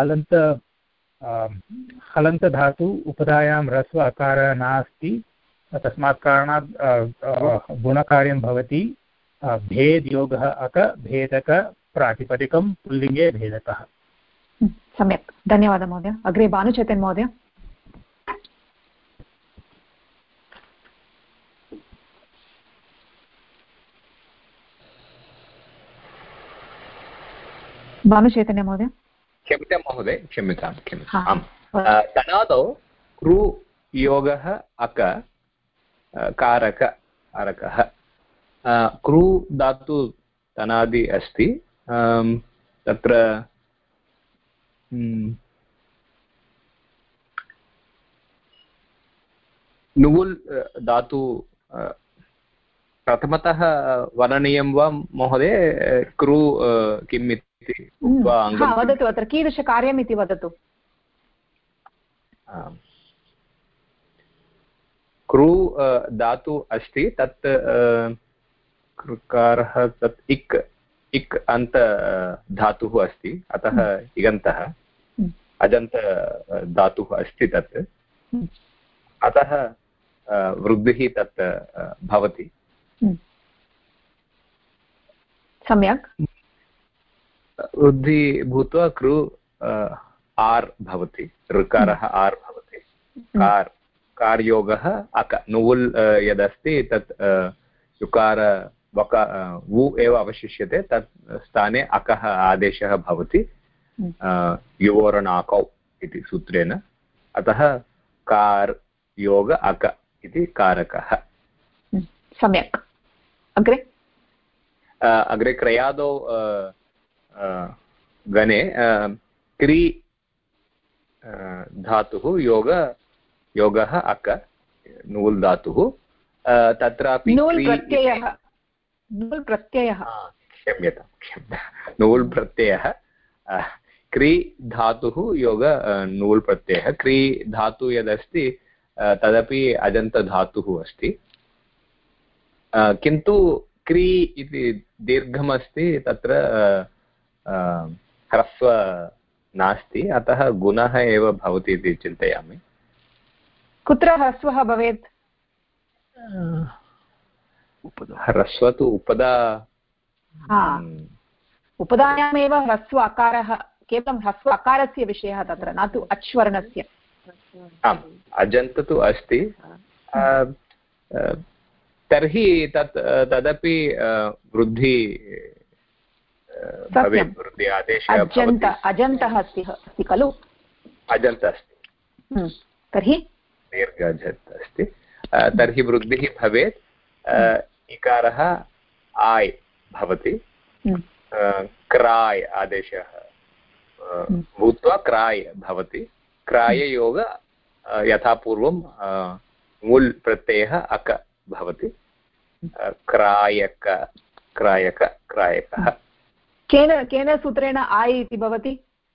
हलन्तधातु, उपधायां ह्रस्व अकारः नास्ति, तस्मात् कारणात् गुणकार्यं भवति। भेद योगः अक भेदक प्रातिपदिकं, पुल्लिङ्गे भेदकः। सम्यक्, धन्यवादः महोदय। अग्रे भानुचैतन्य महोदय। भानुचैतन्य महोदय। क्षम्यतां महोदय, क्षम्यतां। आम्, तनादौ कृ योगः अक कारक अरकः। कृ धातु तनादि अस्ति। तत्र नुवुल् धातु प्रथमतः वर्णनीयं वा महोदय? कृ किम् इति उक्त्वा वदतु, अत्र कीदृशकार्यम् इति वदतु। कृ धातु अस्ति, तत् कृकारः, तत् इक् अन्त धातुः अस्ति, अतः इगन्तः अजन्त धातुः अस्ति तत्, अतः वृद्धिः तत् भवति। सम्यक्, वृद्धि भूत्वा कृ आर् भवति, ऋकारः आर् भवति। कार्योगः अक। नुवुल् यदस्ति तत् युकार वु एव अवशिष्यते, तत् स्थाने अकः आदेशः भवति युवोरणाकौ इति सूत्रेण। अतः कार् योग अक इति कारकः। सम्यक्। अग्रे क्रयादौ गणे क्री धातुः योगः अक, नूल् धातुः। तत्रापि क्षम्यतां, नूल् प्रत्ययः। क्री धातुः योग नूल् प्रत्ययः। क्री धातुः यदस्ति तदपि अजन्तधातुः अस्ति, किन्तु क्री इति दीर्घमस्ति, तत्र ह्रस्व नास्ति, अतः गुणः एव भवति इति चिन्तयामि। कुत्र ह्रस्वः भवेत्? ह्रस्व तु उपदा, उपदायामेव ह्रस्व अकारः, केवलं ह्रस्व अकारस्य विषयः तत्र, न तु अच्वर्णस्य। आम् अजन्त तु अस्ति तर्हि तदपि वृद्धि भवेत् वृद्धि आदेशः अजन्तः अस्ति खलु अजन्त अस्ति तर्हि दीर्घ अजन्त अस्ति तर्हि वृद्धिः भवेत् इकारः आय् भवति क्राय् आदेशः भूत्वा क्राय् भवति क्राययोग यथा पूर्वं मूल् प्रत्ययः अक भवति क्रायक क्रायक क्रायकः केन सूत्रेण आय् इति भवति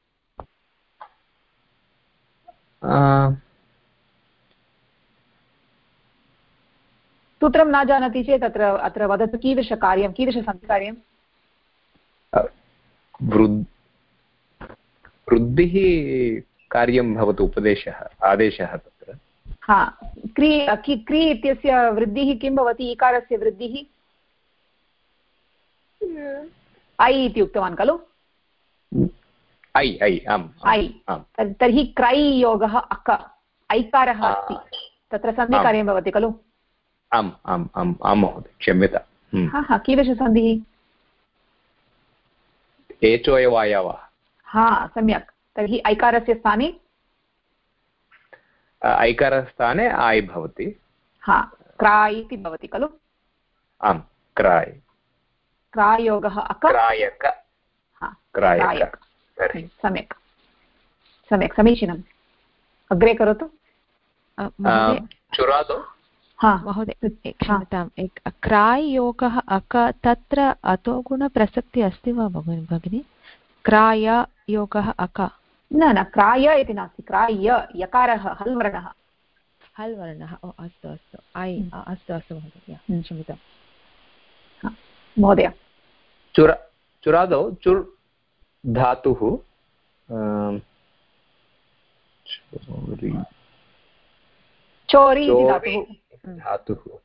सूत्रं न जानाति चेत् अत्र वदतु कीदृशकार्यं कीदृशसन्धिकार्यं वृद्धिः कार्यं भवतु उपदेशः आदेशः तत्र हा क्री इत्यस्य वृद्धिः किं भवति इकारस्य वृद्धिः ऐ इति उक्तवान् खलु ऐ तर्हि क्रै योगः अक ऐकारः अस्ति तत्र सन्धिकार्यं भवति खलु आम् आम् आम् आं महोदय क्षम्यतां कीदृशसन्धिः एचोयवायवः सम्यक् तर्हि ऐकारस्य स्थाने ऐकारस्थाने आय् भवति क्राय् इति भवति खलु आम् क्राय् क्रायोगः अक क्रायक सम्यक् सम्यक् समीचीनम् अग्रे करोतु चुरादौ महोदय क्षम्यताम् क्राय् योगः अक तत्र अतोगुणप्रसक्तिः अस्ति वा भगिनि क्राय योगः अक न क्राय इति नास्ति क्राय यकारः हल् वर्णः अस्तु अस्तु अस्तु महोदय क्षम्यतां महोदय चुरादौ चुर् धातुः चोरि इति धातुः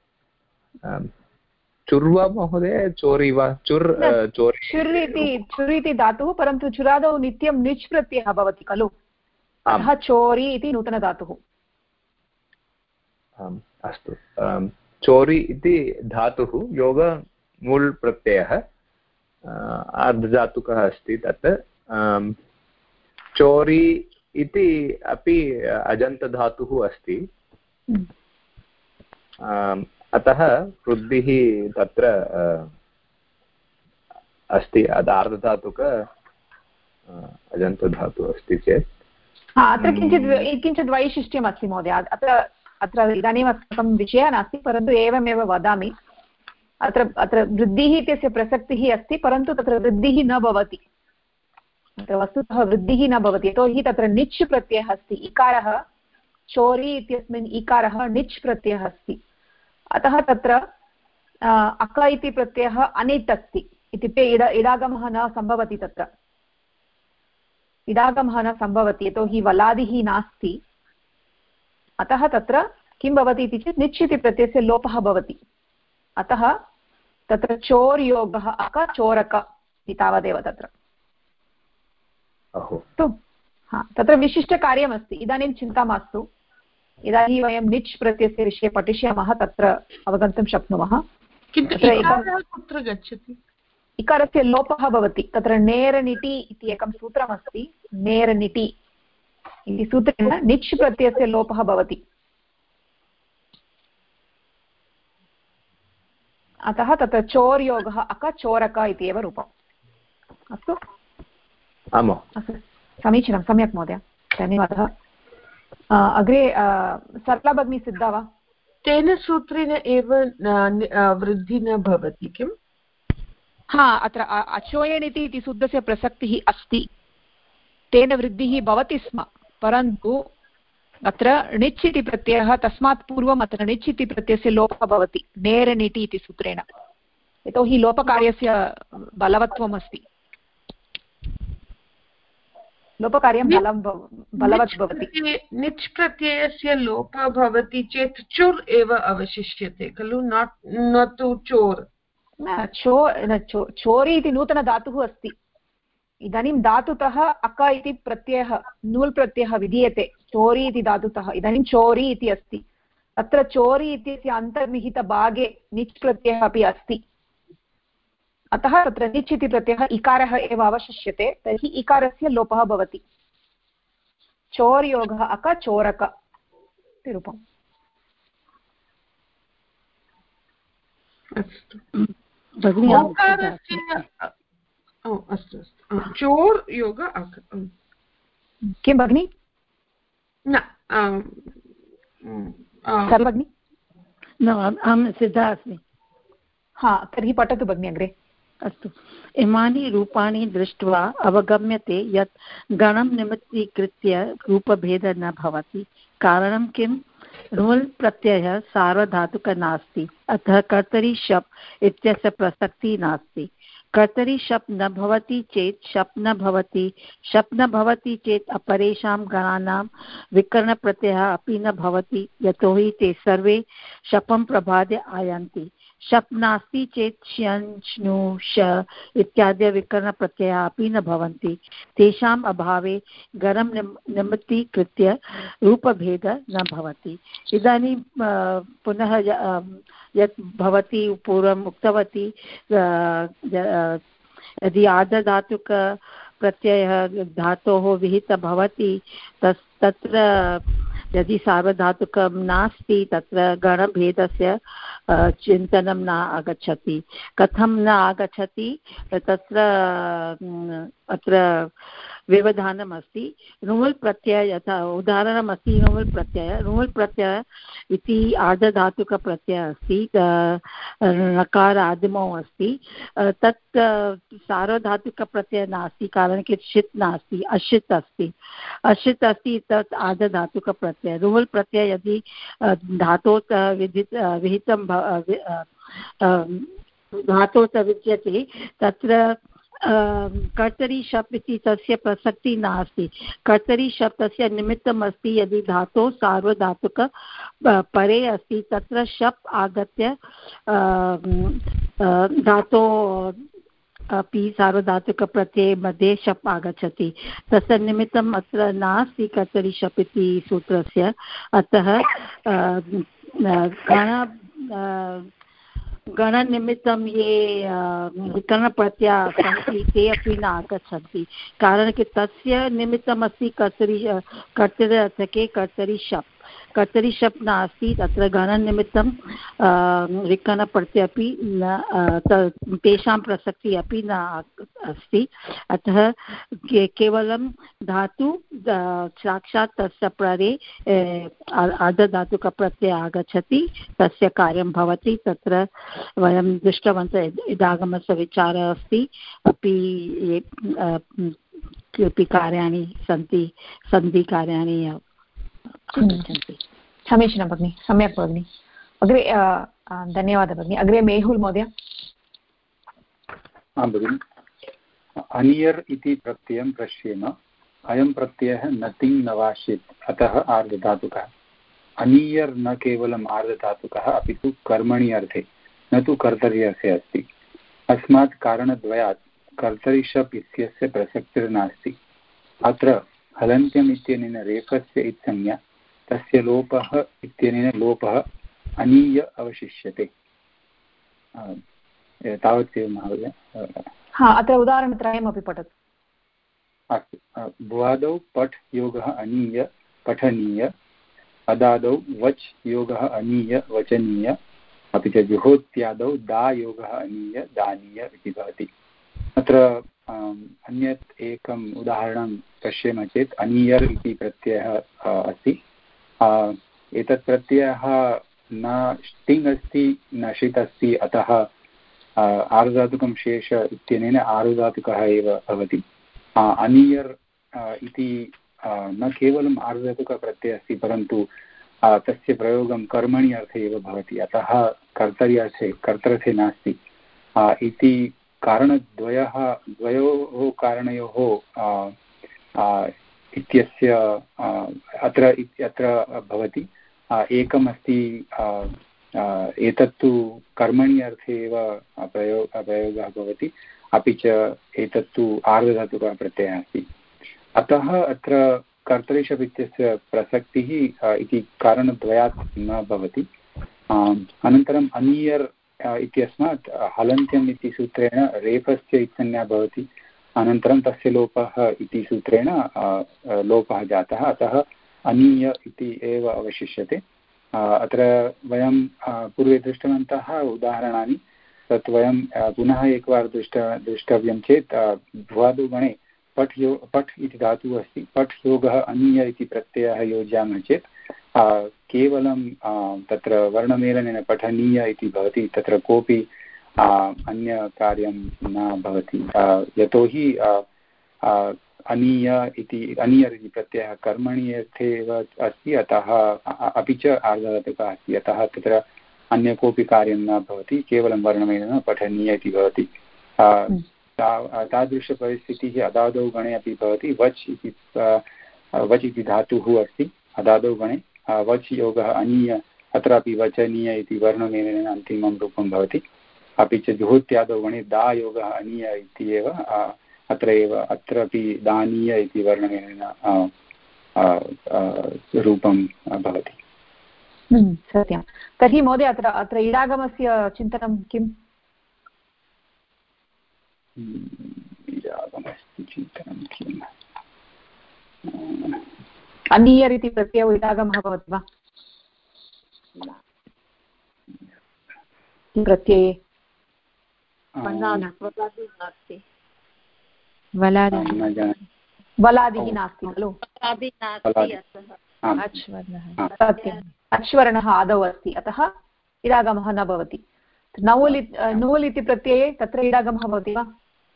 चुर्वा महोदय चोरि वा चुर् इति धातुः परन्तु चुरादौ नित्यं निच् प्रत्ययः भवति खलु अतः चोरि इति नूतनधातुः अस्तु चोरि इति धातुः योग मूल् प्रत्ययः अर्धधातुकः अस्ति तत् चोरि इति अपि अजन्तधातुः अस्ति अतः वृद्धिः तत्र अस्ति अर्धधातुक अजन्तधातुः अस्ति चेत् अत्र किञ्चित् वैशिष्ट्यम् अस्ति महोदय अत्र इदानीम् अस्माकं विषयः नास्ति परन्तु एवमेव वदामि अत्र वृद्धिः इत्यस्य प्रसक्तिः अस्ति परन्तु तत्र वृद्धिः न भवति अत्र वस्तुतः वृद्धिः न भवति यतोहि तत्र निच् प्रत्ययः अस्ति इकारः चोरि इत्यस्मिन् इकारः निच् प्रत्ययः अस्ति अतः तत्र अक इति प्रत्ययः अनिट् अस्ति इत्युक्ते इडागमः न सम्भवति तत्र इडागमः न सम्भवति यतोहि वलादिः नास्ति अतः तत्र किं भवति इति चेत् निच् इति प्रत्ययस्य लोपः भवति अतः तत्र चोर् योगः अक चोरक इति तावदेव तत्र तत्र विशिष्टकार्यमस्ति इदानीं चिन्ता मास्तु इदानीं वयं निच् प्रत्ययस्य विषये पठिष्यामः तत्र अवगन्तुं शक्नुमः कुत्र गच्छति इकारस्य लोपः भवति तत्र नेरनिटि इति एकं सूत्रमस्ति नेरनिटि इति सूत्रेण निच् प्रत्ययस्य लोपः भवति अतः तत्र चोर् योगः अक चोरक इति एव रूपम् अस्तु अस्तु समीचीनं सम्यक् महोदय धन्यवादः अग्रे सरला भगिनी सिद्धा वा तेन सूत्रेण एव वृद्धिः न भवति किम् अत्र अचोयणिति इति सूत्रस्य प्रसक्तिः अस्ति तेन वृद्धिः भवति स्म परन्तु अत्र णिच् इति प्रत्ययः तस्मात् पूर्वम् अत्र णिच् इति प्रत्ययस्य लोपः भवति नेरनिटि इति सूत्रेण यतोहि लोपकार्यस्य बलवत्वम् अस्ति लोपकार्यं बलवत् भवति निच् प्रत्ययस्य लोपः भवति चेत् चुर् एव अवशिष्यते खलु न तु चोर् चोरि इति नूतनधातुः अस्ति इदानीं धातुतः अक इति प्रत्ययः नूल् प्रत्ययः विधीयते चोरी इति धातुतः इदानीं चोरी इति अस्ति, अत्र चोरी इत्यस्य अन्तर्निहितभागे निच् प्रत्ययः अपि अस्ति, अतः तत्र निच् इति प्रत्ययः इकारः एव अवशिष्यते, तर्हि इकारस्य लोपः भवति। चोर्योगः अक चोरक इति रूपम्। अस्तु चोर् योग अक किं भगिनि? न भगिनि न अहं सिद्धा अस्मि। हा तर्हि पठतु भगिनि अग्रे। अस्तु इमानि रूपाणि दृष्ट्वा अवगम्यते यत् गणं निमित्तीकृत्य रूपभेदः न भवति। कारणं किं? नुल् प्रत्ययः सार्वधातुकः नास्ति, अतः कर्तरि शप् इत्यस्य प्रसक्तिः नास्ति। कर्तरि शप् न भवति चेत् शप् न भवति, शप् न भवति चेत् अपरेषां गणानां विकरणप्रत्ययः अपि न भवति, यतोहि ते सर्वे शपं प्रबाद्य आयान्ति। शप् नास्ति चेत् श्यन् श्नु श इत्यादि विकरणप्रत्ययाः अपि न भवन्ति। तेषाम् अभावे गणं निमित्तीकृत्य रूपभेदः न भवति। इदानीं पुनः यत् भवती पूर्वम् उक्तवती, यदि आर्धधातुक प्रत्ययः धातोः विहितः भवति तत्र यदि सार्वधातुकं नास्ति तत्र गणभेदस्य चिन्तनं न आगच्छति। कथं न आगच्छति? तत्र अत्र व्यवधानम् अस्ति। नुवल् प्रत्यय यथा उदाहरणमस्ति, नुवल् प्रत्यय इति आर्धधातुकप्रत्ययः अस्ति, नकार आदिमौ अस्ति, तत् सार्वधातुकप्रत्ययः नास्ति, कारणं कि षित् नास्ति, अषित् अस्ति। अषित् अस्ति तत् आर्धधातुकप्रत्ययः। नुवल् प्रत्ययः यदि धातोः विहितं धातोः विद्यते तत्र कर्तरि शप् इति तस्य प्रसक्तिः नास्ति। कर्तरि शब्दस्य निमित्तम् अस्ति यदि धातोः सार्वधातुक परे अस्ति तत्र शप् आगत्य धातोः अपि सार्वधातुकप्रत्यये मध्ये शप् आगच्छति। तस्य निमित्तम् अत्र नास्ति कर्तरि शप् इति सूत्रस्य, अतः गणनिमित्तं ये विकरणप्रत्ययाः सन्ति ते अपि न आगच्छन्ति, कारणं कि तस्य निमित्तमस्ति कर्तृर्थके कर्तरि शप्। कर्तरि शप् नास्ति, तत्र गणनिमित्तं विकरणप्रत्ययः अपि न, तेषां प्रसक्तिः अपि न अस्ति। अतः केवलं धातु साक्षात् तस्य परे आर्धधातुकप्रत्ययः आगच्छति, तस्य कार्यं भवति। तत्र वयं दृष्टवन्तः इदागमस्य विचारः अस्ति, अपि केऽपि कार्याणि सन्ति, सन्धिकार्याणि समीचीनं भगिनि, सम्यक् भगिनि। अग्रे धन्यवादः भगिनि। अग्रे मेहुल् महोदय। आं भगिनि, अनियर् इति प्रत्ययं पश्येम। अयं प्रत्ययः नतिङ् नवाशित्, अतः आर्धधातुकः। अनियर् न केवलम् आर्धधातुकः अपि तु कर्मणि अर्थे, न तु कर्तर्यर्थे अस्ति। अस्मात् कारणद्वयात् कर्तरि शप् इत्यस्य प्रसक्तिर्नास्ति। अत्र हलन्त्यम् इत्यनेन रेफस्य इत्संज्ञा, तस्य लोपः इत्यनेन लोपः अनीय अवशिष्यते। तावत् महोदय। हा, अत्र उदाहरणत्रयमपि पठतु। अस्तु, भुवादौ पठ् योगः अनीय पठनीय, अदादौ वच् योगः अनीय वचनीय, अपि च जुहोत्यादौ दा योगः अनीय दानीय इति भवति। अत्र अन्यत् एकम् उदाहरणं पश्येम चेत् अनीयर् इति प्रत्ययः अस्ति। एतत् प्रत्ययः न ष्टिङ् अस्ति न षित् अस्ति, अतः आर्धधातुकं शेष इत्यनेन आर्धधातुकः एव भवति। अनीयर् इति न केवलम् आर्धधातुकप्रत्ययः अस्ति, परन्तु तस्य प्रयोगं कर्मणि अर्थे एव भवति, अतः कर्तर्थे नास्ति इति द्वयोः कारणयोः इत्यस्य अत्र भवति। एकमस्ति एतत्तु कर्मणि अर्थे एव प्रयोगः भवति, अपि च एतत्तु आर्धधातुकः प्रत्ययः अस्ति। अतः अत्र कर्तरिषप् इत्यस्य प्रसक्तिः इति कारणद्वयात् न भवति। अनन्तरम् अनियर् इत्यस्मात् हलन्त्यम् इति सूत्रेण रेफस्य इत्संज्ञा भवति, अनन्तरं तस्य लोपः इति सूत्रेण लोपः जातः, अतः अनीय इति एव अवशिष्यते। अत्र वयं पूर्वे दृष्टवन्तः उदाहरणानि, तत् वयं पुनः एकवारं द्रष्टव्यं चेत् भ्वादुगणे पठ् इति धातुः अस्ति, पठ् योगः अनीय इति प्रत्ययः योजयामः चेत् केवलं तत्र वर्णमेलनेन पठनीय इति भवति, तत्र कोऽपि अन्यकार्यं न भवति, यतोहि अनीयर् इति प्रत्ययः कर्मणि अर्थे एव अस्ति, अतः अपि च आर्धधातुकः अस्ति, अतः तत्र अन्य कोऽपि कार्यं न भवति, केवलं वर्णमेलनेन पठनीय इति भवति। तादृशपरिस्थितिः अदादौ गणे अपि भवति। वच् इति धातुः अस्ति अदादौ गणे, वच् योगः अनीय, अत्रापि वचनीय इति वर्णमेलनेन अन्तिमं रूपं भवति। अपि च जुहोत्यादौ गणे दा योगः अनीय इति एव अत्रापि दानीय इति वर्णमेलनेन रूपं भवति। सत्यं। तर्हि महोदय अत्र इडागमस्य चिन्तनं किम्? इडागमस्य चिन्तनं किम्? अनीयर् इति प्रत्ययो इडागमः भवति वा प्रत्यये? वलादिः नास्ति खलु? सत्यम्, अच्वर्णः आदौ अस्ति, अतः इडागमः न भवति। नौल् इति प्रत्यये तत्र इडागमः भवति वा?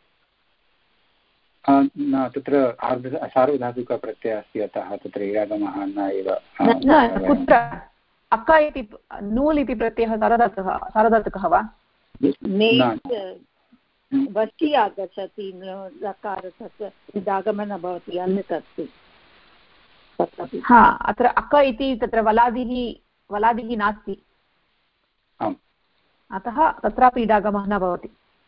न, तत्र सार्वधातुकप्रत्ययः अस्ति, अतः तत्र इडागमः न एव। कुत्र? अक इति नूल् इति प्रत्ययः सार्वधातुकः वा? वचि आगच्छति लकार, तत्र इडागमः न भवति, अन्यत् अस्ति। हा, अत्र अक इति तत्र वलादिः नास्ति, अतः तत्रापि इडागमः न भवति।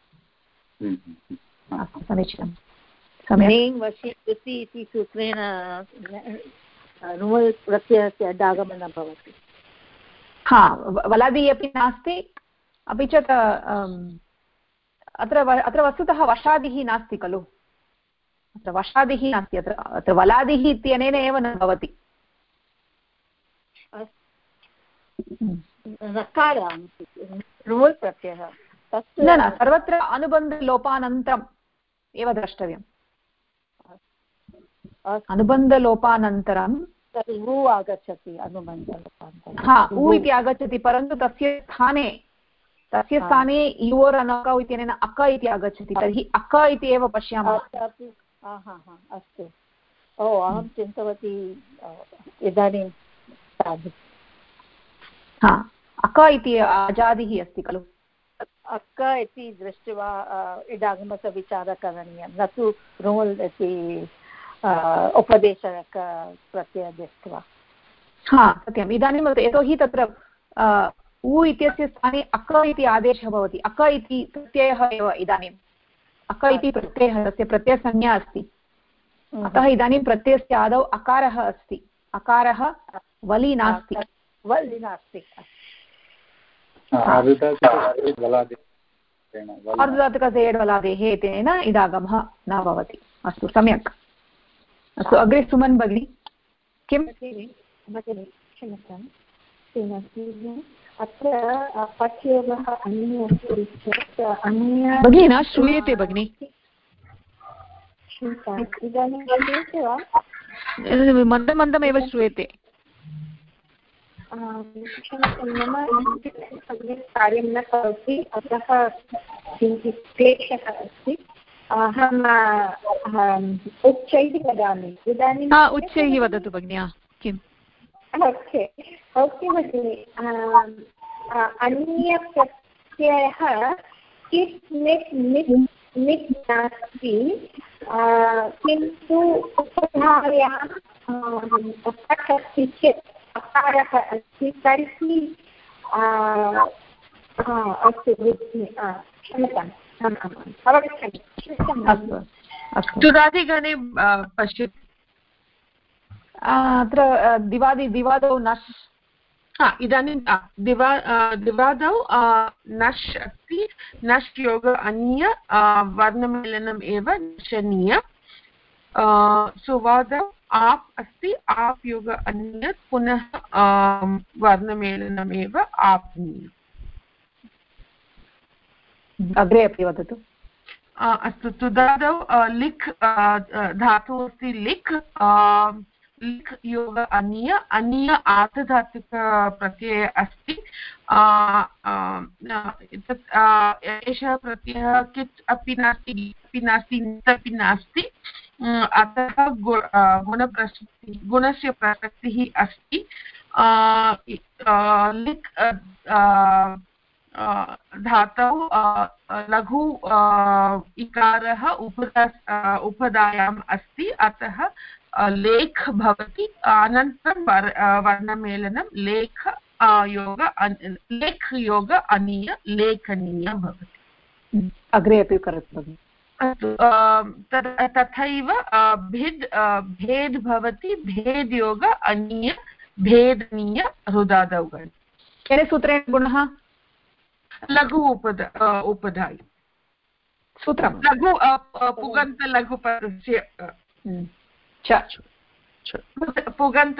अस्तु, समीचीनं। वशीकृति इति सूत्रेण नुवल् प्रत्ययस्य इडागमः न भवति। हा, वलादिः अपि नास्ति, अपि च अत्र वस्तुतः वशादिः नास्ति खलु? अत्र वशादिः नास्ति, अत्र वलादिः इत्यनेन एव न भवति। न, सर्वत्र अनुबन्धलोपानन्तरम् एव द्रष्टव्यम्। अनुबन्धलोपानन्तरं उ आगच्छति, हा, उ इति आगच्छति, परन्तु तस्य स्थाने योर् अनकौ इत्यनेन अक इति आगच्छति, तर्हि अक इति एव पश्यामः। अस्तु, अहं चिन्तवती इदानीं अक इति अजादिः अस्ति खलु? अक इति दृष्ट्वा इडागमस्य विचारः करणीयं, न तु रोल् इति उपदेशक प्रत्ययः दृष्ट्वा। हा, सत्यम्। इदानीं यतोहि तत्र उ इत्यस्य स्थाने अक इति आदेशः भवति, अक इति प्रत्ययः एव इदानीम्, अक इति प्रत्ययः, तस्य प्रत्ययसंज्ञा अस्ति, अतः इदानीं प्रत्ययस्य आदौ अकारः अस्ति, अकारः वलि नास्ति। आर्धधातुकसेड्वलादेः इत्यनेन इडागमः न भवति। अस्तु, सम्यक्। अस्तु, अग्रे सुमन् भगिनी, किम्? अत्र पठ्योगः अन्ये अस्ति चेत् भगिनी न श्रूयते भगिनि। इदानीं श्रूयते वा? मन्दमेव श्रूयते। मम कार्यं न करोति, अतः किञ्चित् क्लेशः अस्ति। अहम् उच्चैः वदामि इदानीं। उच्चैः वदतु भगिनी। किम्? ओके भगिनि। अन्यप्रत्ययः कित् निट् निट् नास्ति, किन्तु उपधायां पठ् अस्ति चेत् अकारः अस्ति, तर्हि अस्तु क्षम्यताम्, अवगच्छामि। चुरादिगणे पश्यतु, अत्र दिवादौ नश् इदानीं दिवादौ नश् अस्ति नश् योग अन्य वर्णमेलनम् एव नशनीय सुवादौ आप् अस्ति आप् योग अन्यत् पुनः वर्णमेलनमेव आप्नीय अग्रे अपि वदतु अस्तु तुदादौ लिक् धातुः अस्ति लिक् लिक् योग अन्य अन्य आर्धधातुकप्रत्ययः अस्ति एषः प्रत्ययः किच् अपि नास्ति अपि नास्ति नित् अपि नास्ति अतः गुणस्य प्रसक्तिः अस्ति लिक् धातौ लघु इकारः उपधायाम् अस्ति अतः लेख् भवति अनन्तरं वर्णमेलनं लेख् योग अनीय लेखनीय भवति अग्रे अपि करोतु अस्तु तथैव भेद् भवति भेद् योग अनीय भेदनीय रुदादौ गणे केन सूत्रेण गुणः लघु उपधायि सूत्रं लघु पुगन्तलघुपदस्य पुगन्त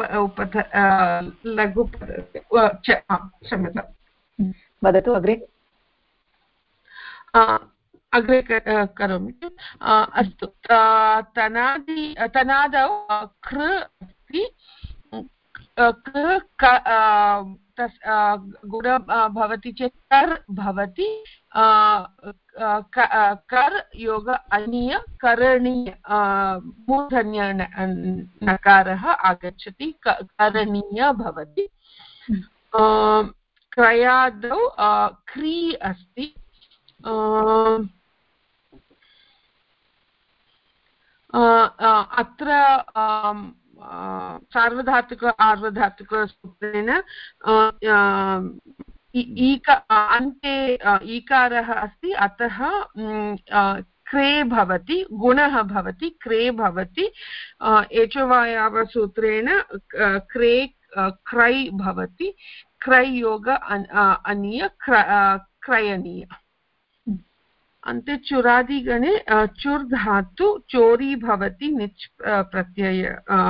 लघुपदस्य क्षम्यतां वदतु अग्रे अग्रे करोमि अस्तु तनादौ कृ अस्ति गुण भवति चेत् कर् भवति कर् योग अनीय करणीय मूर्धन्य नकारः आगच्छति करणीय भवति क्रयादौ क्री अस्ति अत्र सार्वधातुक आर्वधातुकसूत्रेण अन्ते ईकारः अस्ति अतः क्रे भवति गुणः भवति क्रे भवति एचवायावसूत्रेण क्रे क्रೈ भवति क्रೈ योग अनीय क्रयणीय अन्ते चुरादिगणे चुर् धातु चोरी भवति निच् प्रत्यय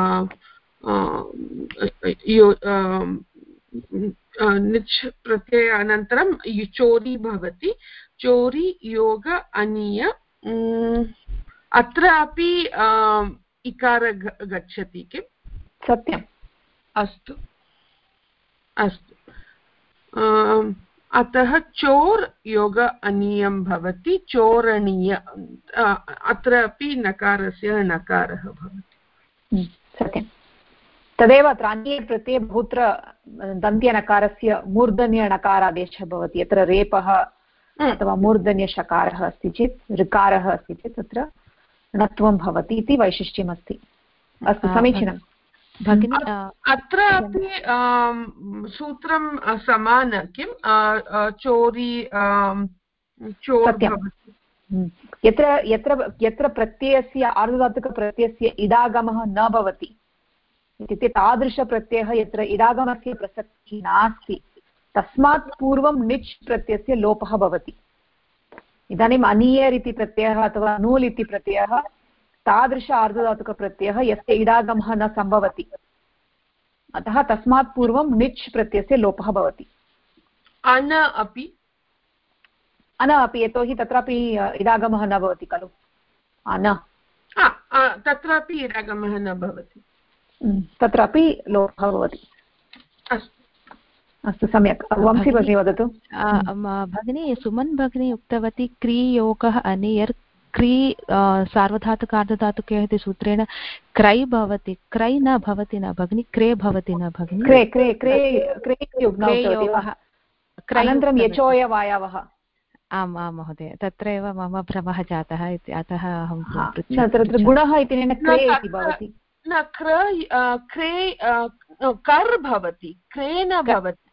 निच् प्रत्यय अनन्तरं चोरी भवति चोरी योग अनीय अत्र अपि इकार गच्छति किम् सत्यम् अस्तु अस्तु अतः चोर् योग अनीयं भवति चोरणीय अत्र अपि नकारस्य नकारः भवति सत्यं तदेव अत्र अन्ये प्रत्यये बहुत्र दन्त्यनकारस्य मूर्धन्यणकारादेशः भवति यत्र रेपः अथवा मूर्धन्यषकारः अस्ति चेत् ऋकारः अस्ति चेत् तत्र णत्वं भवति इति वैशिष्ट्यमस्ति अस्तु समीचीनं भगिनी अत्र अपि सूत्रं समान किं चोरी यत्र यत्र यत्र प्रत्ययस्य आर्धधातुकप्रत्ययस्य इडागमः न भवति इत्युक्ते तादृशप्रत्ययः यत्र इडागमस्य प्रसक्तिः नास्ति तस्मात् पूर्वं निच् प्रत्ययस्य लोपः भवति इदानीम् अनीयर् इति प्रत्ययः अथवा नूल् इति प्रत्ययः तादृश आर्धधातुकप्रत्ययः यस्य इडागमः न सम्भवति अतः तस्मात् पूर्वं निच् प्रत्ययस्य लोपः भवति अन अपि यतोहि तत्रापि इडागमः न भवति खलु अन तत्रापि इडागमः न भवति तत्रापि लोपः भवति अस्तु सम्यक् वंशी भगिनी वदतु भगिनी सुमन् भगिनी उक्तवती क्रियोगः अनेयर् क्री सार्वधातुक आर्धधातुकयोः इति सूत्रेण क्रै भवति क्रै न भवति न भगिनी क्रे भवति न भगिनी अनन्तरं यचोयवायावः आम् आम् महोदय तत्र एव मम भ्रमः जातः इति अतः अहं तत्र गुणः इत्यनेन क्रे इति भवति न क्रे कर् भवति क्रे न भवति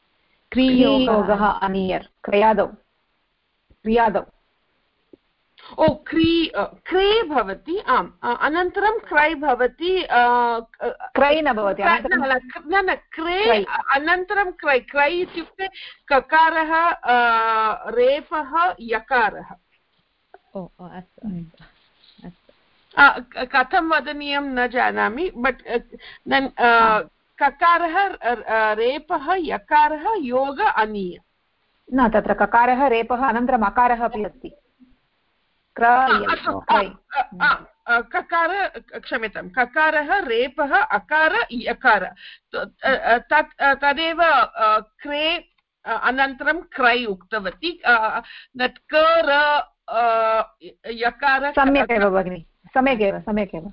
क्रियोगः अनीयर् क्रियादौ ओ क्रे भवति आम् अनन्तरं क्रै भवति क्रै न भवति न क्रे अनन्तरं क्रै क्रै इत्युक्ते ककारः रेफः यकारः कथं वदनीयं न जानामि बट् ककारः रेपः यकारः योग अनीय न तत्र ककारः रेपः अनन्तरम् अकारः अपि अस्ति ककार क्षम्यतां ककारः रेपः अकार यकार तदेव क्रे अनन्तरं क्रै उक्तवती यकार सम्यक् एव भगिनि सम्यक् एव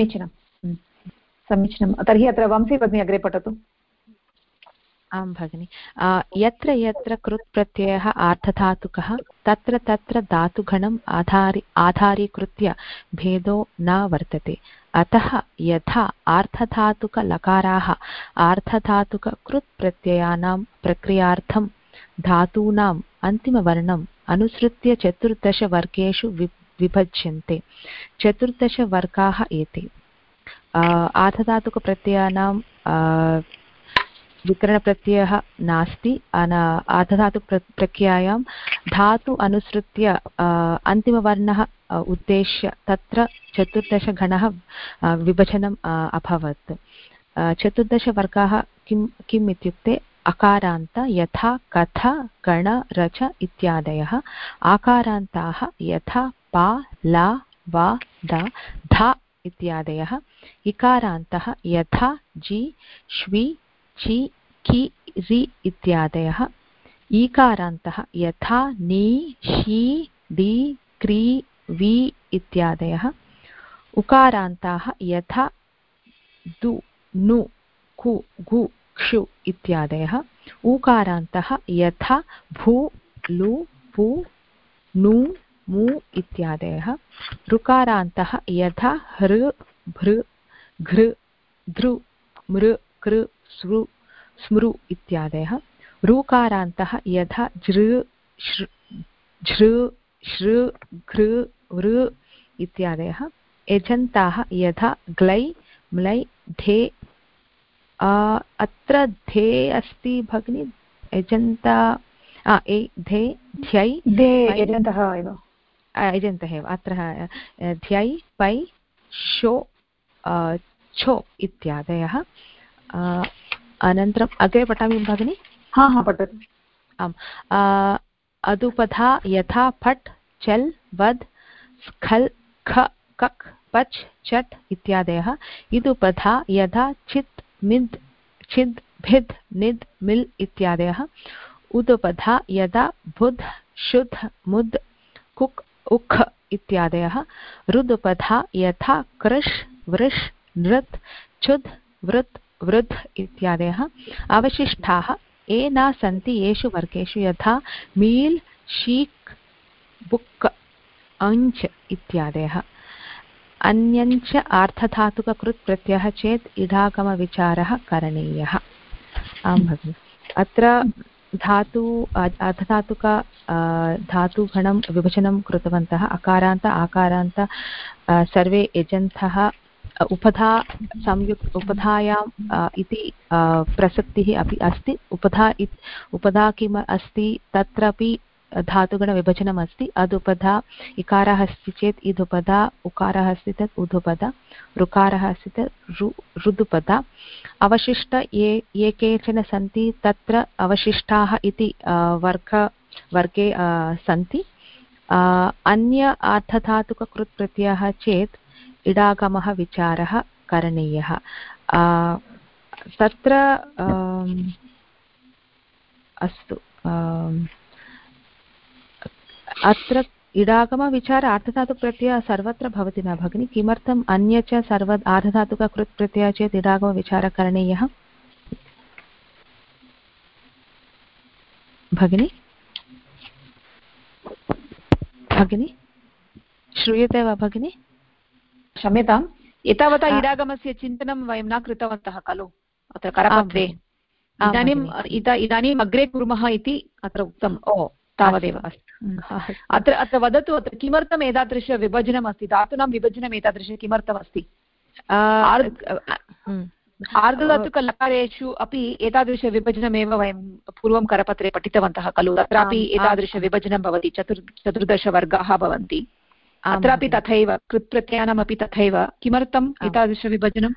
समीचीनं तर्हि अत्र वंशी भगिनी अग्रे पठतु आं भगिनि यत्र यत्र कृत् प्रत्ययः आर्धधातुकः तत्र तत्र धातुगणम् आधारीकृत्य भेदो न वर्तते अतः यथा आर्धधातुकलकाराः आर्धधातुककृत् प्रत्ययानां प्रक्रियार्थं धातूनाम् अन्तिमवर्णम् अनुसृत्य 14 वर्गेषु विभज्यन्ते 14 वर्गाः एते आर्धधातुकप्रत्ययानां विकरणप्रत्ययः नास्ति आर्धधातुप्रक्रियायां धातु अनुसृत्य अन्तिमवर्णः उद्देश्य तत्र 14 गणः विभजनम् अभवत् 14 वर्गाः किम् इत्युक्ते अकारान्त यथा कथ गण रच इत्यादयः आकारान्ताः यथा पा ला वा द ध इत्यादयः इकारान्तः यथा जि श्वी चि कि रि इत्यादयः ईकारान्तः यथा नि शी डि क्रि वि इत्यादयः उकारान्ताः यथा दु नु कु गु क्षु इत्यादयः ऊकारान्तः यथा भू लु पु नु मु इत्यादयः ऋकारान्तः यथा हृ भृ घृ धृ मृ कृ स्मृ स्मृ इत्यादयः ऋकारान्तः यथा झृ झृ श्रृ घृ वृ इत्यादयः एजन्ताः यथा ग्लै म्लै ढे अत्र धे अस्ति भगिनी एजन्ता धे ध्यै एजन्तः एव अत्र ध्यै पै शो छो इत्यादयः अनन्तरम् अग्रे पठामि भगिनि पठतु आम् अदुपधा यथा फट् चल् वद् स्खल् ख कक् पच् चट् इत्यादयः इदुपधा यथा चित् मिद् छिद् भिद् निद् मिल् इत्यादयः उदुपधा यदा बुध् शुद् मुद् कुक् उक् इत्यादयः रुदुपधा यथा कृष् वृष् नृत् चुद् वृत् वृद् इत्यादयः अवशिष्टाः ये न सन्ति येषु वर्गेषु यथा मील् शीक् बुक् अञ्च इत्यादयः अन्यञ्च आर्धधातुककृत् प्रत्ययः चेत् इडागमविचारः करणीयः आं भगिनि अत्र धातु अर्धधातुक धातुगणं विभजनं कृतवन्तः अकारान्त आकारान्त सर्वे यजन्तः उपधा संयुक्त उपधायाम् इति प्रसक्तिः अपि अस्ति उपधा किम् अस्ति तत्रापि धातुगणविभजनम् अस्ति अदुपधा इकारः अस्ति चेत् इदुपधा उकारः अस्ति चेत् उदुपधा ऋकारः अस्ति चेत् ऋदुपधा अवशिष्ट ये केचन सन्ति तत्र अवशिष्टाः इति वर्गे सन्ति अन्य आर्धधातुककृत् प्रत्ययः चेत् इडागमः विचारः करणीयः तत्र अस्तु अत्र इडागमविचार आर्धधातुकप्रत्ययः सर्वत्र भवति न भगिनि किमर्थम् अन्य च सर्व आर्धधातुककृत् प्रत्ययः चेत् इडागमविचारः करणीयः भगिनि भगिनि श्रूयते वा भगिनि क्षम्यताम् एतावता इडागमस्य चिन्तनं वयं न कृतवन्तः खलु अत्र करपत्रे इदानीम् अग्रे कुर्मः इति अत्र उक्तम् तावदेव अत्र अत्र वदतु अत्र किमर्थम् एतादृशविभजनम् अस्ति धातूनां विभजनम् एतादृशं किमर्थमस्ति आर्धधातुकलकारेषु अपि एतादृशविभजनमेव वयं पूर्वं करपत्रे पठितवन्तः खलु तत्रापि एतादृशविभजनं भवति चतुर्दशवर्गाः भवन्ति अत्रापि तथैव कृत्प्रत्ययानामपि तथैव किमर्थम् एतादृशविभजनं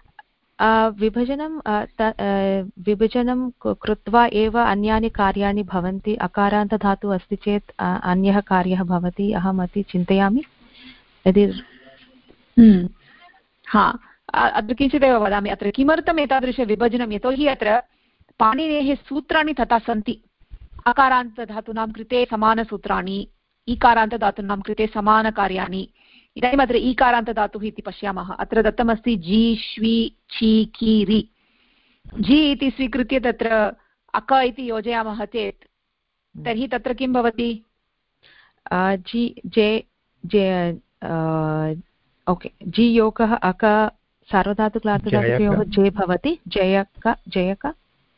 विभजनं कृत्वा एव अन्यानि कार्याणि भवन्ति अकारान्तधातुः अस्ति चेत् अन्यः कार्यः भवति अहमपि चिन्तयामि यदि अत्र किञ्चिदेव वदामि अत्र किमर्थम् एतादृशविभजनं यतोहि अत्र पाणिनेः सूत्राणि तथा सन्ति अकारान्तधातूनां कृते समानसूत्राणि ईकारान्तधातूनां कृते समानकार्याणि इदानीम् अत्र ईकारान्तधातुः इति पश्यामः अत्र दत्तमस्ति जि श्वी छि कि रि जि इति स्वीकृत्य तत्र अक इति योजयामः चेत् तर्हि तत्र किं भवति जि जे ओके जि योगः अक सार्वधातुकार्धधातुकयोः जे भवति जयक जयक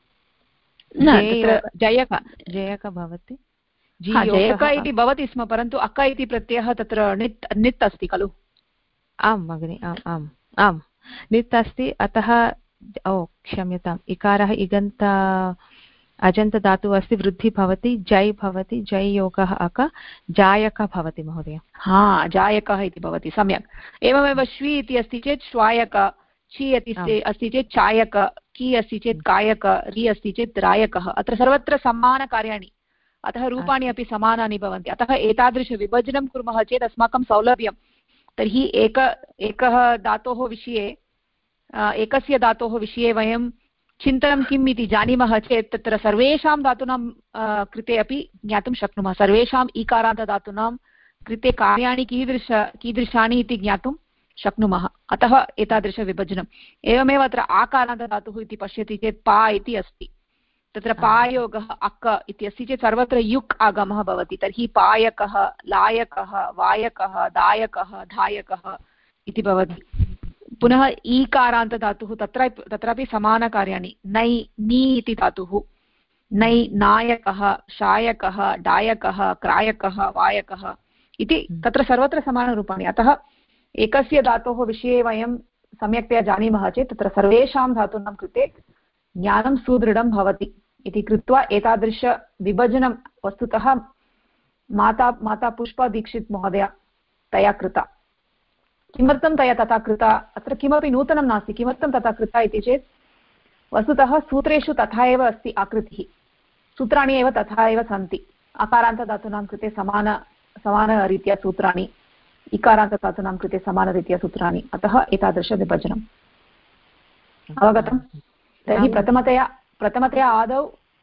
जयक भवति जयक इति भवति स्म परन्तु अक इति प्रत्ययः तत्र नित् अस्ति खलु आम् भगिनि आम् आम् नित् अस्ति अतः क्षम्यताम् इकारः इगन्त अजन्तधातुः अस्ति वृद्धि भवति जै भवति जै योगः अक जायक भवति महोदय जायकः इति भवति सम्यक् एवमेव श्वी इति अस्ति चेत् श्वायक छि अस्ति चेत् चायक कि अस्ति चेत् कायक रि अस्ति चेत् रायकः अत्र सर्वत्र समानकार्याणि अतः रूपाणि अपि समानानि भवन्ति अतः एतादृशविभजनं कुर्मः चेत् अस्माकं सौलभ्यं तर्हि एकः धातोः विषये एकस्य धातोः विषये वयं चिन्तनं किम् इति जानीमः चेत् तत्र सर्वेषां धातूनां कृते अपि ज्ञातुं शक्नुमः सर्वेषाम् ईकारान्तधातूनां कृते कार्याणि कीदृशानि इति ज्ञातुं शक्नुमः अतः एतादृशविभजनम् एवमेव अत्र आकारान्तधातुः इति पश्यति चेत् पा इति अस्ति तत्र पायोगः अक इति अस्ति चेत् सर्वत्र युक् आगमः भवति तर्हि पायकः लायकः वायकः दायकः धायकः इति भवति पुनः ईकारान्तधातुः तत्रापि समानकार्याणि नै नी इति धातुः नै नायकः शायकः डायकः क्रायकः वायकः इति तत्र सर्वत्र समानरूपाणि अतः एकस्य धातोः विषये वयं सम्यक्तया जानीमः चेत् तत्र सर्वेषां धातूनां कृते ज्ञानं सुदृढं भवति इति कृत्वा एतादृशविभजनं वस्तुतः माता पुष्पा दीक्षित् महोदया तया कृता किमर्थं तया तथा कृता अत्र किमपि नूतनं नास्ति किमर्थं तथा कृता इति चेत् वस्तुतः सूत्रेषु तथा एव अस्ति आकृतिः सूत्राणि एव तथा एव सन्ति अकारान्तधातूनां कृते समानरीत्या सूत्राणि इकारान्तधातूनां कृते समानरीत्या सूत्राणि अतः एतादृशविभजनम् अवगतं तर्हि प्रथमतया आदौ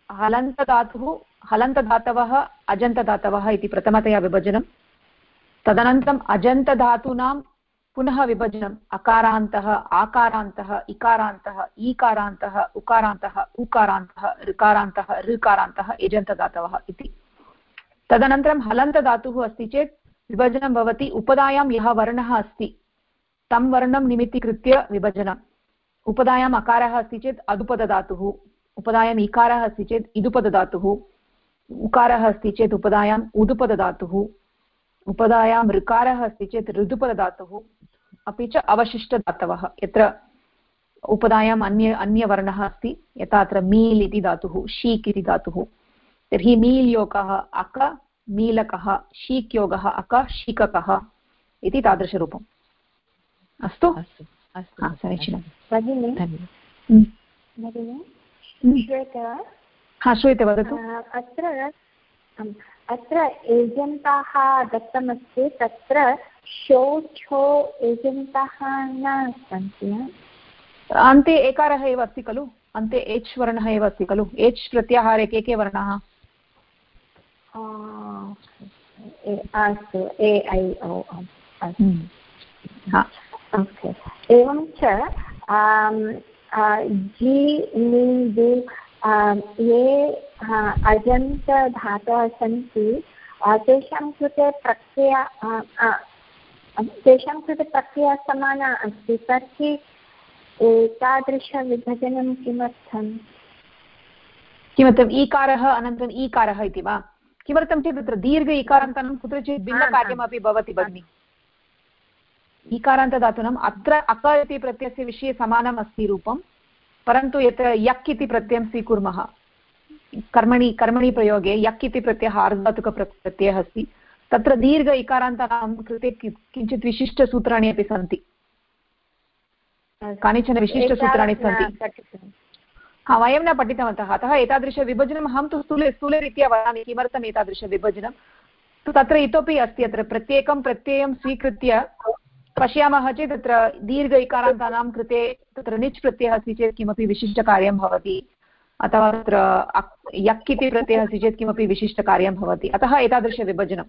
हलन्तधातवः अजन्तधातवः इति प्रथमतया विभजनं तदनन्तरम् अजन्तधातूनां पुनः विभजनम् अकारान्तः आकारान्तः इकारान्तः ईकारान्तः उकारान्तः उकारान्तः ऋकारान्तः ऋकारान्तः एजन्तधातवः इति तदनन्तरं हलन्तधातुः अस्ति चेत् विभजनं भवति उपधायां यः वर्णः अस्ति तं वर्णं निमित्तीकृत्य विभजनम् उपधायाम् अकारः अस्ति चेत् अदुपदधातुः उपधायाम् इकारः अस्ति चेत् इदुपदधातुः उकारः अस्ति चेत् उपधायाम् उदुपदधातुः उपधायां ऋकारः अस्ति चेत् ऋदुपदधातुः अपि च अवशिष्टधातवः यत्र उपधायाम् अन्यवर्णः अस्ति यथा अत्र मील् इति धातुः शीक् इति धातुः तर्हि मील् योगः अक मीलकः शीक् योगः अक शीककः इति तादृशरूपम् अस्तु समीचीनं श्रूयते वदतु अत्र एजन्ताः दत्तमस्ति तत्र शो छो एजन्ताः न सन्ति अन्ते एकारः एव अस्ति खलु अन्ते एच् वर्णः एव अस्ति खलु एच् प्रत्याहारे के वर्णाः अस्तु ए ऐ ओ अस्तु एवं च जि लिन्दु ये अजन्तधातवः सन्ति तेषां कृते प्रक्रिया समाना अस्ति तर्हि एतादृशविभजनं किमर्थम् ईकारः अनन्तरम् ईकारः इति वा किमर्थं चेत् तत्र दीर्घ इकारान्तानां कुत्रचित् भिन्नकार्यमपि भवति भगिनि। इकारान्तधातूनाम् अत्र अक इति प्रत्ययस्य विषये समानम् अस्ति रूपं, परन्तु यत्र यक् इति प्रत्ययं स्वीकुर्मः कर्मणि प्रयोगे यक् इति प्रत्ययः आर्धधातुकप्रत्ययः अस्ति, तत्र दीर्घ इकारान्तानां कृते किञ्चित् विशिष्टसूत्राणि अपि सन्ति, कानिचन विशिष्टसूत्राणि सन्ति। वयं न पठितवन्तः, अतः एतादृशविभजनम् अहं तु स्थूलरीत्या वदामि किमर्थम् एतादृशविभजनं। तत्र इतोपि अस्ति, अत्र प्रत्येकं प्रत्ययं स्वीकृत्य पश्यामः चेत् तत्र दीर्घ इकारान्तानां कृते तत्र निच् प्रत्ययः अस्ति चेत् किमपि विशिष्टकार्यं भवति, अथवा तत्र यक् इति प्रत्ययः अस्ति चेत् किमपि विशिष्टकार्यं भवति, अतः एतादृशविभजनम्।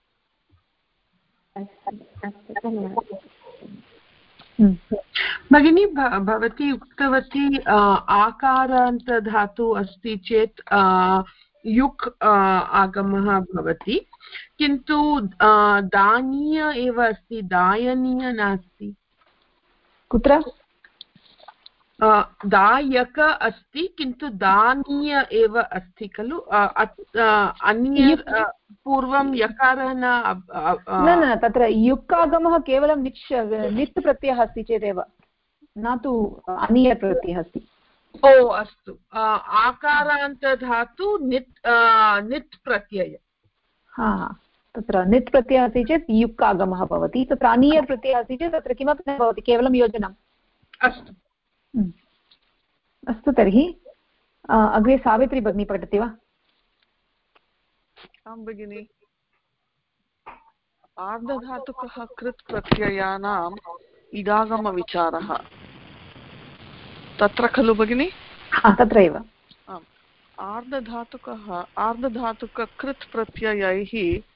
भगिनी भवती उक्तवती आकारान्तधातु अस्ति चेत् युक् आगमः भवति, किन्तु दानीय एव अस्ति, दायनीय नास्ति। कुत्र? दायक अस्ति किन्तु दानीय एव अस्ति खलु। अन्य पूर्वं यकारः न, तत्र युक् आगमः केवलं नित् प्रत्ययः अस्ति चेदेव, न तु अनीय प्रत्ययः अस्ति। ओ अस्तु, आकारान्तधातु नित् प्रत्यय। तत्र नित् प्रत्ययः अस्ति चेत् युक् आगमः भवति, तत्र अनीय प्रत्ययः अस्ति चेत् तत्र किमपि न भवति, केवलं योजनम्। अस्तु अस्तु, तर्हि अग्रे सावित्री भगिनी पठति वा? आं भगिनि। आर्धधातुकः कृत् प्रत्ययानाम् इडागमविचारः तत्र खलु भगिनि? तत्रैव। आर्धधातुककृत् प्रत्ययैः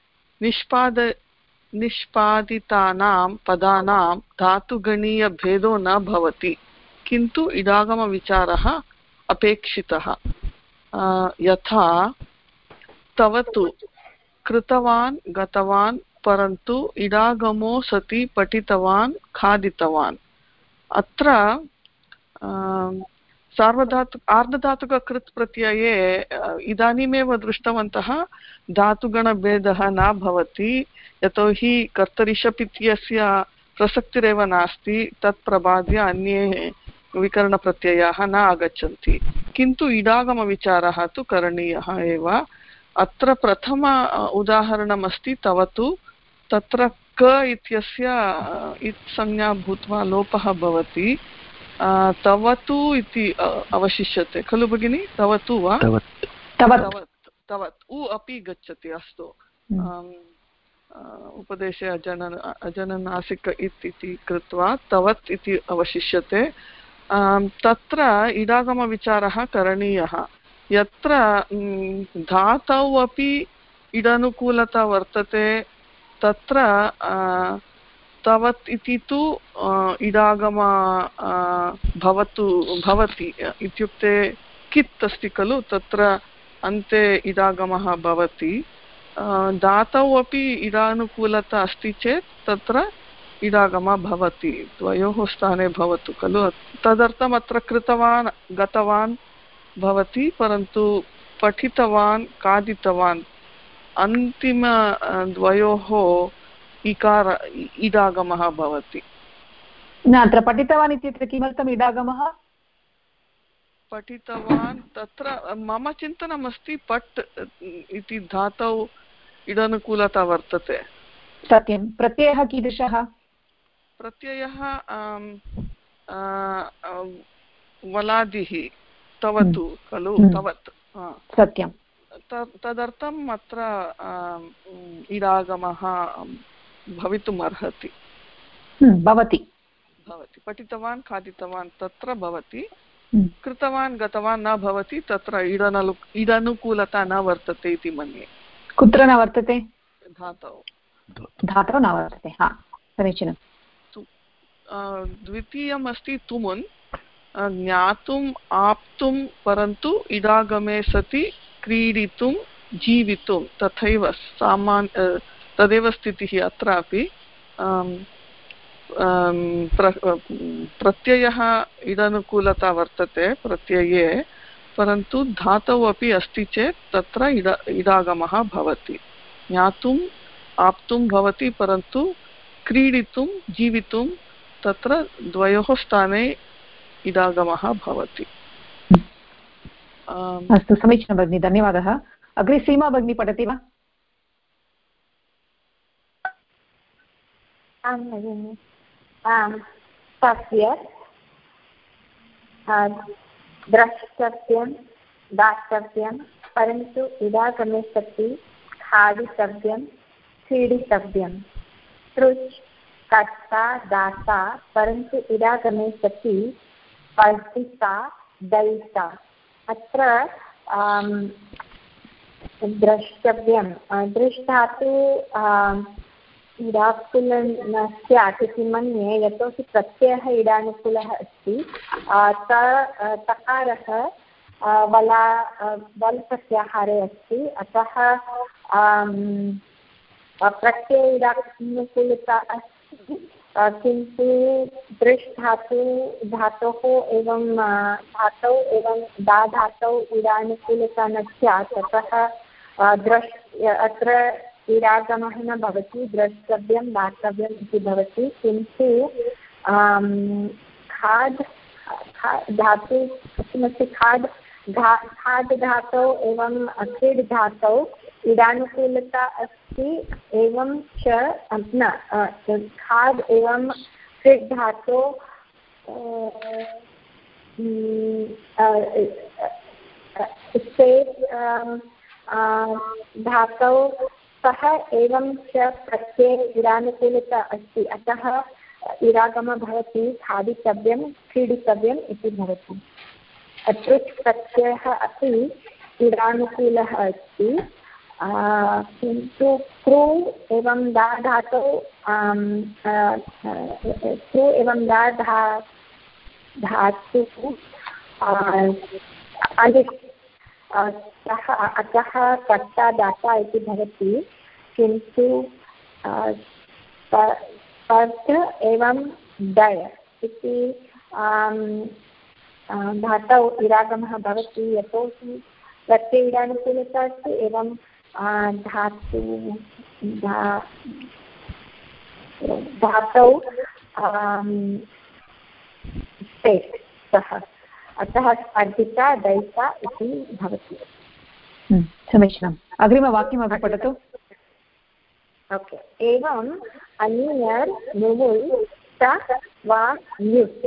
निष्पादितानां पदानां धातुगणीयभेदो न भवति, किन्तु इडागमविचारः अपेक्षितः। यथा तवतु कृतवान् गतवान् परन्तु इडागमो सति पठितवान् खादितवान्। अत्र आर्धधातुककृत् प्रत्यये इदानीमेव दृष्टवन्तः धातुगणभेदः न भवति, यतोहि कर्तरिषप् इत्यस्य प्रसक्तिरेव नास्ति, तत् प्रबाद्य अन्ये विकरणप्रत्ययाः न आगच्छन्ति, किन्तु इडागमविचारः तु करणीयः एव। अत्र प्रथम उदाहरणमस्ति तवतु, तत्र क इत्यस्य इत् संज्ञा भूत्वा लोपः भवति, तवतु इति अवशिष्यते खलु भगिनि? तवतु वा? तवत् उ अपि गच्छति। अस्तु, उपदेशे अजननासिक इति कृत्वा तवत् इति अवशिष्यते। तत्र इडागमविचारः करणीयः। यत्र धातौ अपि इडानुकूलता वर्तते, तत्र तवत् इति तु इडागम भवति, इत्युक्ते कित् अस्ति खलु, तत्र अन्ते इडागमः भवति। धातौ अपि इडानुकूलता अस्ति चेत् तत्र इडागमः भवति, द्वयोः स्थाने भवतु खलु। तदर्थम् अत्र कृतवान् गतवान् भवति, परन्तु पठितवान् खादितवान् अन्तिम द्वयोः इडागमः भवति। न, अत्र पठितवान् इत्यत्र किमर्थम् इडागमः? पठितवान्, तत्र मम चिन्तनमस्ति पट् इति धातौ इडानुकूलता वर्तते। सत्यं। प्रत्ययः कीदृशः? प्रत्ययः वलादिः, तवतु खलु, तवत्। सत्यं। तदर्थम् अत्र इडागमः भवितुम् अर्हति। भवति। पठितवान् खादितवान् तत्र भवति, कृतवान् गतवान् न भवति, तत्र इडानुकूलता न वर्तते इति मन्ये। कुत्र न वर्तते? धातौ न वर्तते। समीचीनं। द्वितीयम् अस्ति तुमुन्, ज्ञातुम् आप्तुं परन्तु इडागमे सति क्रीडितुं जीवितुं, तथैव तदेव स्थितिः अत्रापि। प्रत्ययः इडानुकूलता वर्तते प्रत्यये, परन्तु धातौ अपि अस्ति चेत् तत्र इडागमः भवति। ज्ञातुम् आप्तुं भवति, परन्तु क्रीडितुं जीवितुं तत्र द्वयोः स्थाने इडागमः भवति। अस्तु, समीचीनं भगिनि, धन्यवादः। अग्रे सीमा भगिनी पठति वा? आं भगिनि। तस्य द्रष्टव्यं दातव्यं, परन्तु इडागमे सति खादितव्यं क्रीडितव्यं। तृच् कर्ता दाता, परन्तु इडागमे सति वर्तिता दयिता। अत्र द्रष्टव्यं दृष्टातु इडाकुलस्यात् इति मन्ये, यतोहि प्रत्ययः इडानुकूलः अस्ति। तकारः वल् प्रत्याहारे अस्ति, अतः प्रत्यय इडानुकूलता अस्ति, किन्तु दृष् धातोः एवं धातौ एवं दा धातौ इडानुकूलता न स्यात्, अतः अत्र इडागमः न भवति, द्रष्टव्यं दातव्यम् इति भवति। किन्तु खाद् धातु किमस्ति, खाद् धातौ एवं क्रीड् धातौ इडानुकूलता अस्ति, एवं च खाद् एवं क्रीड् धातौ धातौ सः एवं च प्रत्यये इडानुकूलता अस्ति, अतः इडागमः भवति खादितव्यं क्रीडितव्यम् इति भवति। अत्र प्रत्ययः अपि इडानुकूलः अस्ति, किन्तु कृ एवं दा धातौ कृ एवं दा धातुः अतः कर्ता दाता इति भवति। किन्तु तत्र एवं दय इति धातौ इडागमः भवति, यतोहि प्रत्यय इडानुकूलता अस्ति, एवं धातौ सः, अतः स्पर्धिता दयिता इति भवति। समीचीनम्। अग्रिमवाक्यमपि पठतु। ओके। एवम् अनियर् नुवुल् स वा न्युस्,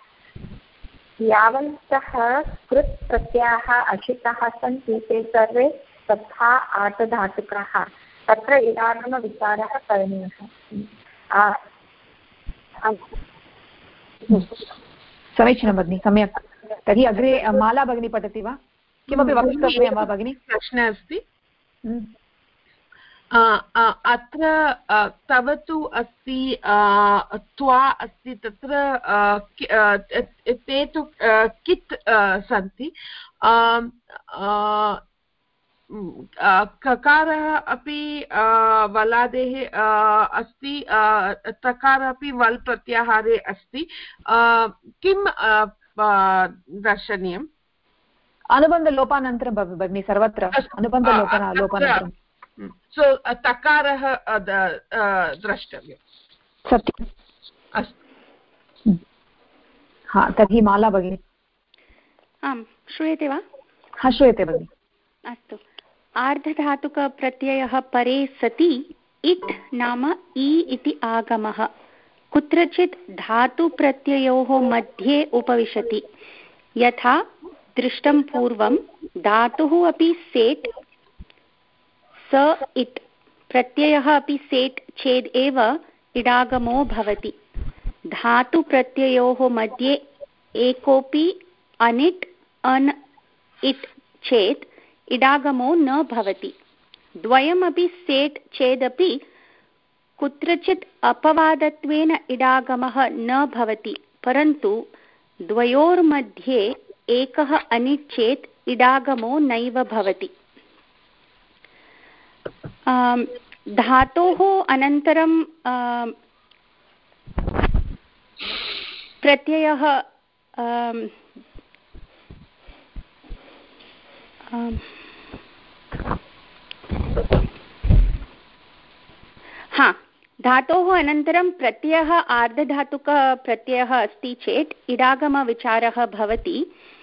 यावन्तः कृत् प्रत्ययाः अशिताः सन्ति ते सर्वे तथा आर्धधातुकाः, तत्र इडागमविचारः करणीयः। समीचीनं भगिनि, सम्यक्। तर्हि अग्रे माला भगिनी पठति वा? किमपि वक्तव्यं वा भगिनि? प्रश्नः अस्ति। अत्र तव तु अस्ति, त्वा अस्ति, तत्र ते तु कित् सन्ति। ककारः अपि वलादेः अस्ति, तकारः अपि वल् प्रत्याहारे अस्ति। किं दर्शनीयम्? अनुबन्धलोपानन्तरं भगिनि, सर्वत्र अनुबन्धलोपानन्तरं। सो तकारः द्रष्टव्यं। सत्यम्। अस्तु। हा, तर्हि माला भगिनि। आम्, श्रूयते वा? हा, श्रूयते भगिनि। अस्तु। आर्धधातुकप्रत्ययः परे सति इट् नाम इ इति आगमः कुत्रचित् धातुप्रत्ययोः मध्ये उपविशति। यथा दृष्टं पूर्वं, धातुः अपि सेट् स इट्, प्रत्ययः अपि सेट् चेद् एव इडागमो भवति। धातुप्रत्ययोः मध्ये एकोऽपि अनिट् अन् इट् चेत् इडागमो न भवति। द्वयमपि सेट् चेदपि कुत्रचित् अपवादत्वेन इडागमः न भवति, परन्तु द्वयोर्मध्ये एकः अनिट् चेत् इडागमो नैव भवति। धातोः अनन्तरं प्रत्ययः हा, धातोः अनन्तरं प्रत्ययः आर्धधातुकप्रत्ययः अस्ति चेत् इडागमविचारः भवति।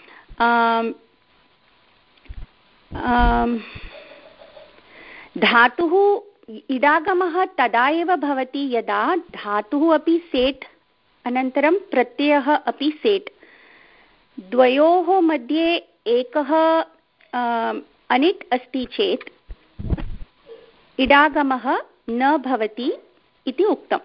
धातुः इडागमः तदा एव भवति यदा धातुः अपि सेट् अनन्तरं प्रत्ययः अपि सेट्, द्वयोः मध्ये एकः अनिट् अस्ति चेत् इडागमः न भवति इति उक्तम्।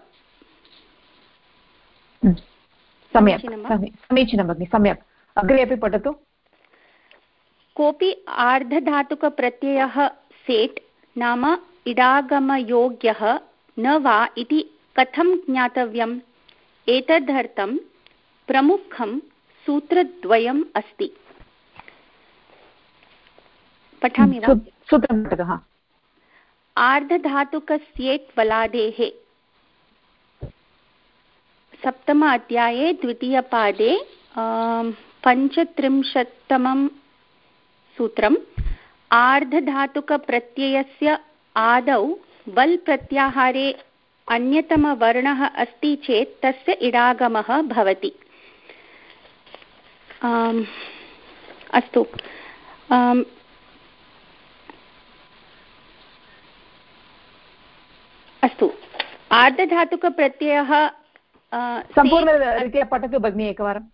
सम्यक्, समीचीनं भगिनि, सम्यक्। अग्रे अपि पठतु। कोऽपि आर्धधातुकप्रत्ययः सेट् नाम इडागमयोग्यः न वा इति कथं ज्ञातव्यम्? एतदर्थं प्रमुखं सूत्रद्वयम् अस्ति। पठामि वा? सूत्रं पठतु। आर्धधातुकस्येट् वलादेः, सप्तम अध्याये द्वितीयपादे 35तमं सूत्रम्। आर्धधातुकप्रत्ययस्य आदौ वल् प्रत्याहारे अन्यतमवर्णः अस्ति चेत् तस्य इडागमः भवति। अस्तु, अस्तु, आर्धधातुकप्रत्ययः सम्पूर्णरीत्या पठतु भगिनि एकवारं।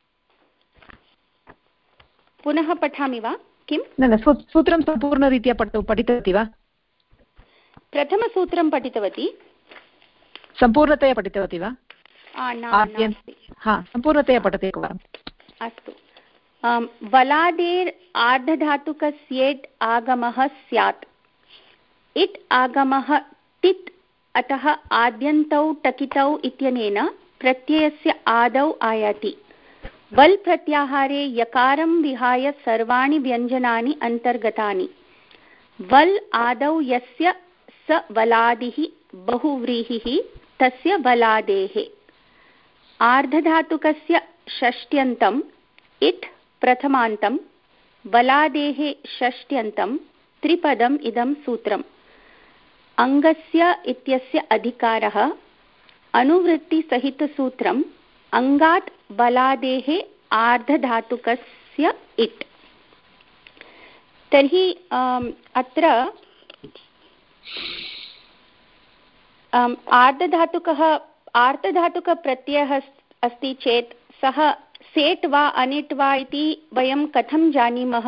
पुनः पठामि वा किं? न, सूत्रं सम्पूर्णरीत्या पठितवती वा? प्रथमसूत्रं पठितवती। सम्पूर्णतया पठितवती वा? सम्पूर्णतया पठतु एकवारम्। अस्तु, वलादेर् आर्धधातुकस्येट् आगमः स्यात्। इट् आगमः टित्, अतः आद्यन्तौ टकितौ इत्यनेन प्रत्ययस्य आदौ आयाति। वल् प्रत्याहारे यकारं विहाय सर्वाणि व्यञ्जनानि अन्तर्गतानि। वल् आदौ यस्य स वलादिः बहुव्रीहिः तस्य वलादेः। आर्धधातुकस्य षष्ट्यन्तम् इट् प्रथमान्तं, वलादेः षष्ट्यन्तं, त्रिपदम् इदं सूत्रम्। अङ्गस्य इत्यस्य अधिकारः, अनुवृत्तिसहितसूत्रम् अङ्गात् वलादेः आर्धधातुकस्य इट्। तर्हि अत्र आर्धधातुकप्रत्ययः अस्ति चेत् सः सेट् वा अनिट् वा इति वयं कथं जानीमः?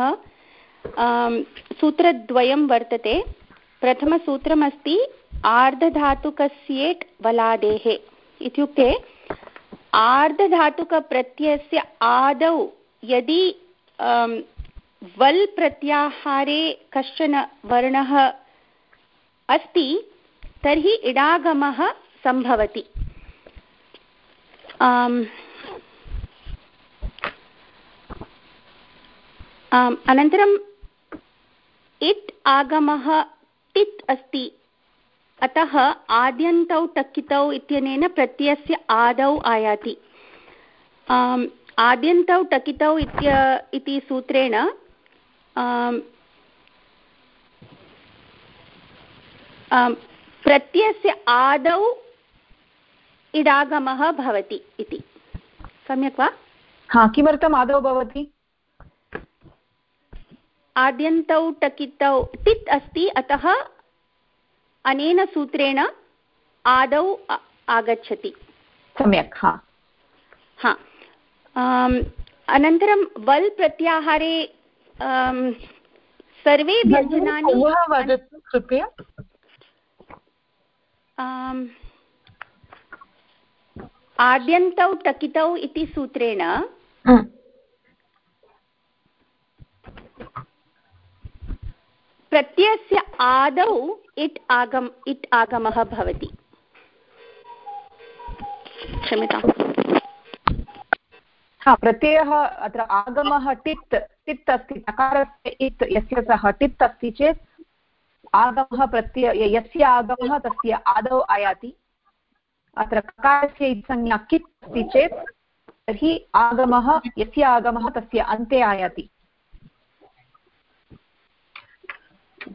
सूत्रद्वयं वर्तते। प्रथमसूत्रमस्ति आर्धधातुकस्येट् वलादेः। इत्युक्ते आर्धधातुकप्रत्ययस्य आदौ यदि वल् प्रत्याहारे कश्चन वर्णः अस्ति तर्हि इडागमः सम्भवति। अनन्तरं इट् आगमः टित् अस्ति, अतः आद्यन्तौ टकितौ इत्यनेन प्रत्ययस्य आदौ आयाति। आद्यन्तौ टकितौ इति सूत्रेण प्रत्ययस्य आदौ इडागमः भवति इति। सम्यक् वा? किमर्थम् आदौ भवति? आद्यन्तौ टकितौ टित् अस्ति, अतः अनेन सूत्रेण आदौ आगच्छति। सम्यक्। अनन्तरं वल् प्रत्याहारे सर्वे व्यञ्जनानि वदतु कृपया। आद्यन्तौ टकितौ इति सूत्रेण प्रत्ययस्य आदौ इट् आगमः भवति। क्षम्यताम्। प्रत्ययः अत्र आगमः टित् अस्ति, तकारस्य इत् यस्य सः टित् अस्ति चेत् आगमः प्रत्यय यस्य आगमः तस्य आदौ आयाति। अत्र ककारस्य इत्संज्ञा कित् अस्ति चेत् तर्हि आगमः यस्य आगमः तस्य अन्ते आयाति।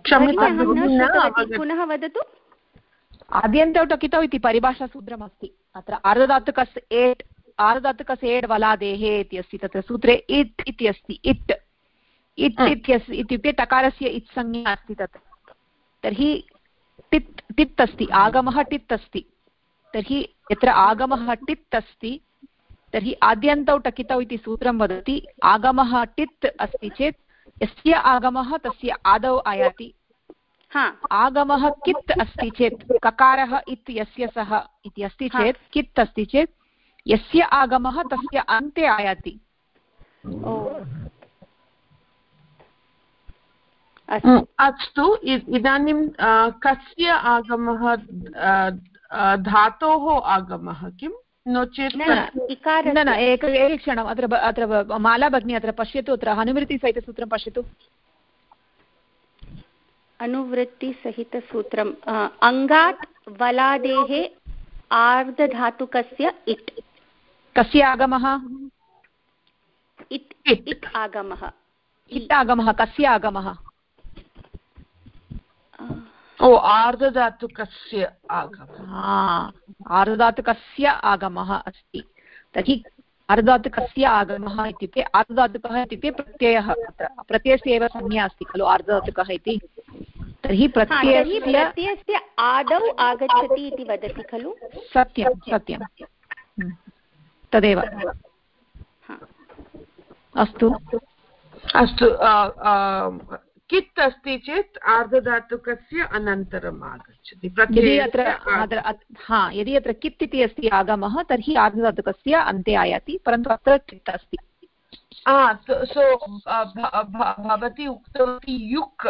पुनः वदतु। आद्यन्तौ टकितौ इति परिभाषासूत्रमस्ति। अत्र आर्धधातुकस्य एट् आर्धधातुकस्य एड् वलादेः इति अस्ति। तत्र सूत्रे इट् इति अस्ति। इट् इट् इत्यस्य इत्युक्ते टकारस्य इत् संज्ञा अस्ति तत्। तर्हि टित् टित् अस्ति, आगमः टित् अस्ति। तर्हि यत्र आगमः टित् अस्ति तर्हि आद्यन्तौ टकितौ इति सूत्रं वदति आगमः टित् अस्ति चेत् यस्य आगमः तस्य आदौ आयाति। आगमः कित् अस्ति चेत् ककारः इत् यस्य सः इति अस्ति चेत् कित् अस्ति चेत् यस्य आगमः तस्य अन्ते आयाति। अस्तु, इदानीं कस्य आगमः धातोः आगमः किं नो चेत् न एकक्षणम् अत्र माला भगिनी अत्र पश्यतु। अत्र अनुवृत्तिसहितसूत्रं पश्यतु। अनुवृत्तिसहितसूत्रम् अङ्गात् वलादेः आर्धधातुकस्य इट्। कस्य आगमः? इट् आगमः। इट् आगमः कस्य आगमः? आर्धधातुकस्य आगमः। आर्धधातुकस्य आगमः अस्ति। तर्हि आर्धधातुकस्य आगमः इत्युक्ते आर्धधातुकः इत्युक्ते प्रत्ययः। अत्र प्रत्ययस्य एव संज्ञा अस्ति खलु आर्धधातुकः इति। तर्हि प्रत्ययस्य आदौ आगच्छति इति वदति खलु? सत्यं सत्यं तदेव। अस्तु कित् अस्ति चेत् आर्धधातुकस्य अनन्तरम् आगच्छति। यदि अत्र कित् इति अस्ति आगमः तर्हि आर्धधातुकस्य अन्ते आयाति, परन्तु अत्र कित् अस्ति। भवती उक्तवती युक्,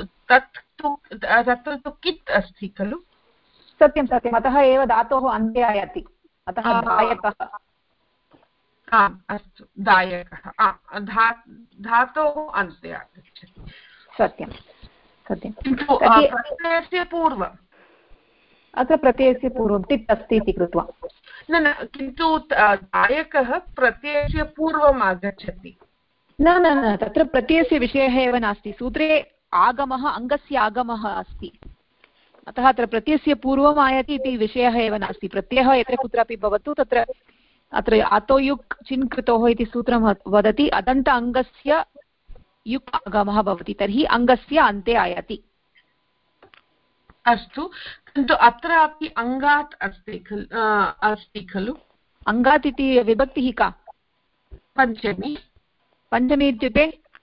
तत्र तु कित् अस्ति खलु? सत्यं सत्यम्, अतः एव धातोः अन्ते आयाति। अतः दायकः। अस्तु, दायकः धातोः अन्ते आगच्छति। सत्यं सत्यं। किन्तु प्रत्ययस्य पूर्वम् अत्र प्रत्ययस्य पूर्वं टित् अस्ति इति कृत्वा न किन्तु दायकः प्रत्ययस्य पूर्वम् आगच्छति। न तत्र प्रत्ययस्य विषयः एव नास्ति। सूत्रे आगमः अङ्गस्य आगमः अस्ति, अतः अत्र प्रत्ययस्य पूर्वम् आयाति इति विषयः एव नास्ति। प्रत्ययः यत्र कुत्रापि भवतु तत्र अत्र अतो युक् चिन् कृतोः इति सूत्रं वदति अदन्त अङ्गस्य युक् आगमः भवति, तर्हि अङ्गस्य अन्ते आयाति। अस्तु, किन्तु अत्रापि अङ्गात् अस्ति खलु? अङ्गात् इति विभक्तिः का? पञ्चमी। पञ्चमी इत्युक्ते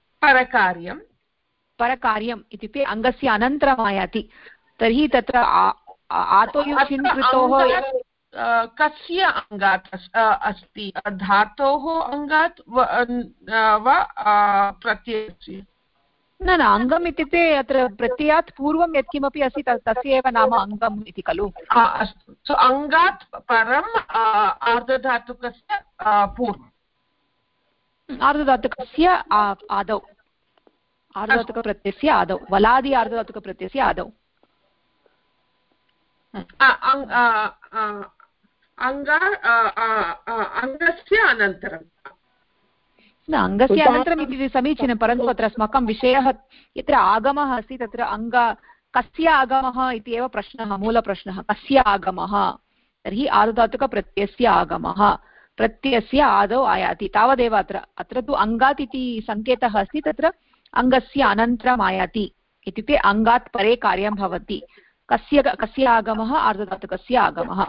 परकार्यम् इत्युक्ते अङ्गस्य अनन्तरम् आयाति। तर्हि तत्र आतो युक् चिन् कृतोः कस्य अङ्गात् अस्ति? धातोः अङ्गात् वा प्रत्ययस्य? न अङ्गम् इत्युक्ते अत्र प्रत्ययात् पूर्वं यत्किमपि अस्ति तस्य एव नाम अङ्गम् इति खलु। अस्तु, अङ्गात् परम् आर्धधातुकस्य पूर्वम् आर्धधातुकस्य आदौ आर्धधातुकप्रत्ययस्य आदौ वलादि आर्धधातुकप्रत्ययस्य आदौ अङ्गस्य अनन्तरं न अङ्गस्य अनन्तरम् इति समीचीनं, परन्तु अत्र अस्माकं विषयः यत्र आगमः अस्ति तत्र कस्य आगमः इति एव प्रश्नः, मूलप्रश्नः कस्य आगमः। तर्हि आर्धधातुकप्रत्ययस्य आगमः प्रत्ययस्य आदौ आयाति तावदेव। अत्र तु अङ्गात् इति सङ्केतः अस्ति, तत्र अङ्गस्य अनन्तरम् आयाति इत्युक्ते अङ्गात् परे कार्यं भवति। कस्य आगमः? आर्धधातुकस्य आगमः।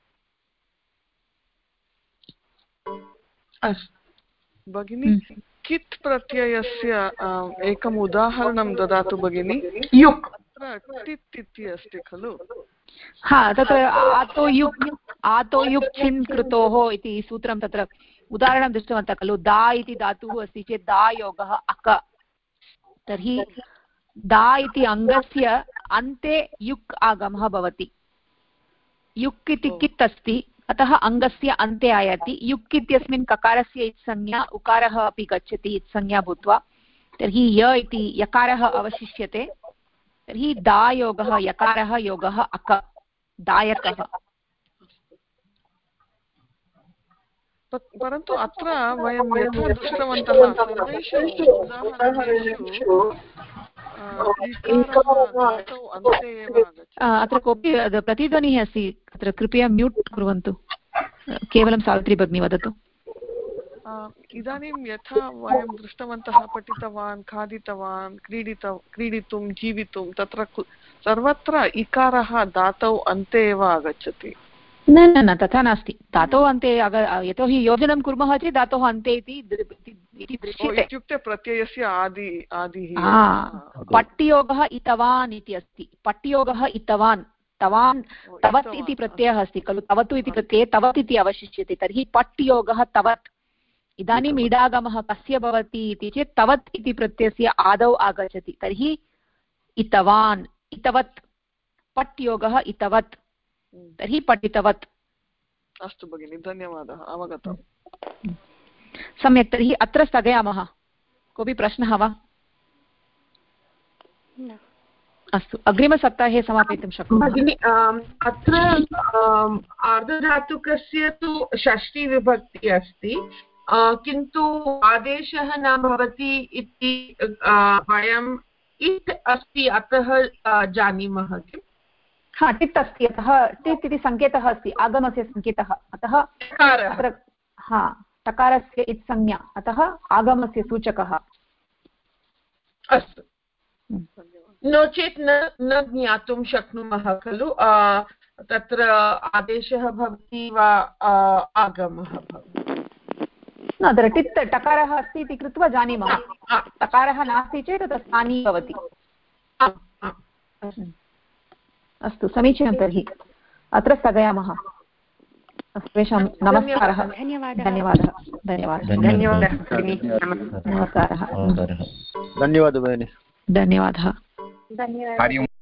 भगिनी, कित् प्रत्ययस्य एकम् उदाहरणं ददातु भगिनी। युक् टित् इति अस्ति खलु? तत्र आतो युक् चिन् कृतोः इति सूत्रं तत्र उदाहरणं दृष्टवन्तः खलु। दा इति धातुः अस्ति चेत् दा योगः अक, तर्हि दा इति अङ्गस्य अन्ते युक् आगमः भवति। युक् इति कित् अस्ति, अतः अङ्गस्य अन्ते आयाति। युक् इत्यस्मिन् ककारस्य इत्संज्ञा उकारः अपि गच्छति इत्संज्ञा भूत्वा, तर्हि य इति यकारः अवशिष्यते। तर्हि दायोगः यकारः योगः अक, दायकः। परन्तु अत्र वयं यथा दृष्टवन्तः सर्वेषु उदाहरणेषु अत्र कोऽपि प्रतिध्वनिः अस्ति, अत्र कृपया म्यूट् कुर्वन्तु। केवलं सावित्री भगिनी वदतु। इदानीं यथा वयं दृष्टवन्तः, पठितवान्, खादितवान्, क्रीडितुं, जीवितुं, तत्र सर्वत्र इकारः धातौ अन्ते एव आगच्छति। न न न, तथा नास्ति। धातोः अन्ते यतोहि योजनं कुर्मः चेत् धातोः अन्ते इति दृश्यते। इत्युक्ते प्रत्ययस्य आदिः। पट्टियोगः इतवान् इति अस्ति। पट्टियोगः इतवान्, तवान्, तवत् इति प्रत्ययः अस्ति खलु। तवतु इति प्रत्यये तवत् इति अवशिष्यते, तर्हि पट्टियोगः तवत्। इदानीम् इडागमः कस्य भवति इति चेत् तवत् इति प्रत्ययस्य आदौ आगच्छति, तर्हि इतवान्, इतवत्, पट्योगः इतवत्, तर्हि पठितवत्। अस्तु भगिनि, धन्यवादः, अवगतम्। सम्यक्, तर्हि अत्र स्थगयामः। कोऽपि प्रश्नः वा? अस्तु, अग्रिमसप्ताहे समापयितुं शक्नुमः। भगिनि, अत्र आर्धधातुकस्य तु षष्ठी विभक्ति अस्ति, किन्तु आदेशः न भवति इति वयम् इत् अस्ति अतः जानीमः किम्? हा, टित् अस्ति, अतः टित् इति सङ्केतः अस्ति, आगमस्य सङ्केतः, अतः अत्र हा तकारस्य इत् संज्ञा, अतः आगमस्य सूचकः। अस्तु, नो चेत् न ज्ञातुं शक्नुमः खलु तत्र आदेशः भवति वा आगमः भवति। न, अत्र टित् टकारः अस्ति इति कृत्वा जानीमः। टकारः नास्ति चेत् तत्र स्थानी भवति। अस्तु, समीचीनं, तर्हि अत्र स्थगयामः। सर्वेषां नमस्कारः, धन्यवादः, धन्यवादः, नमस्कारः, धन्यवादः भगिनि, धन्यवादः।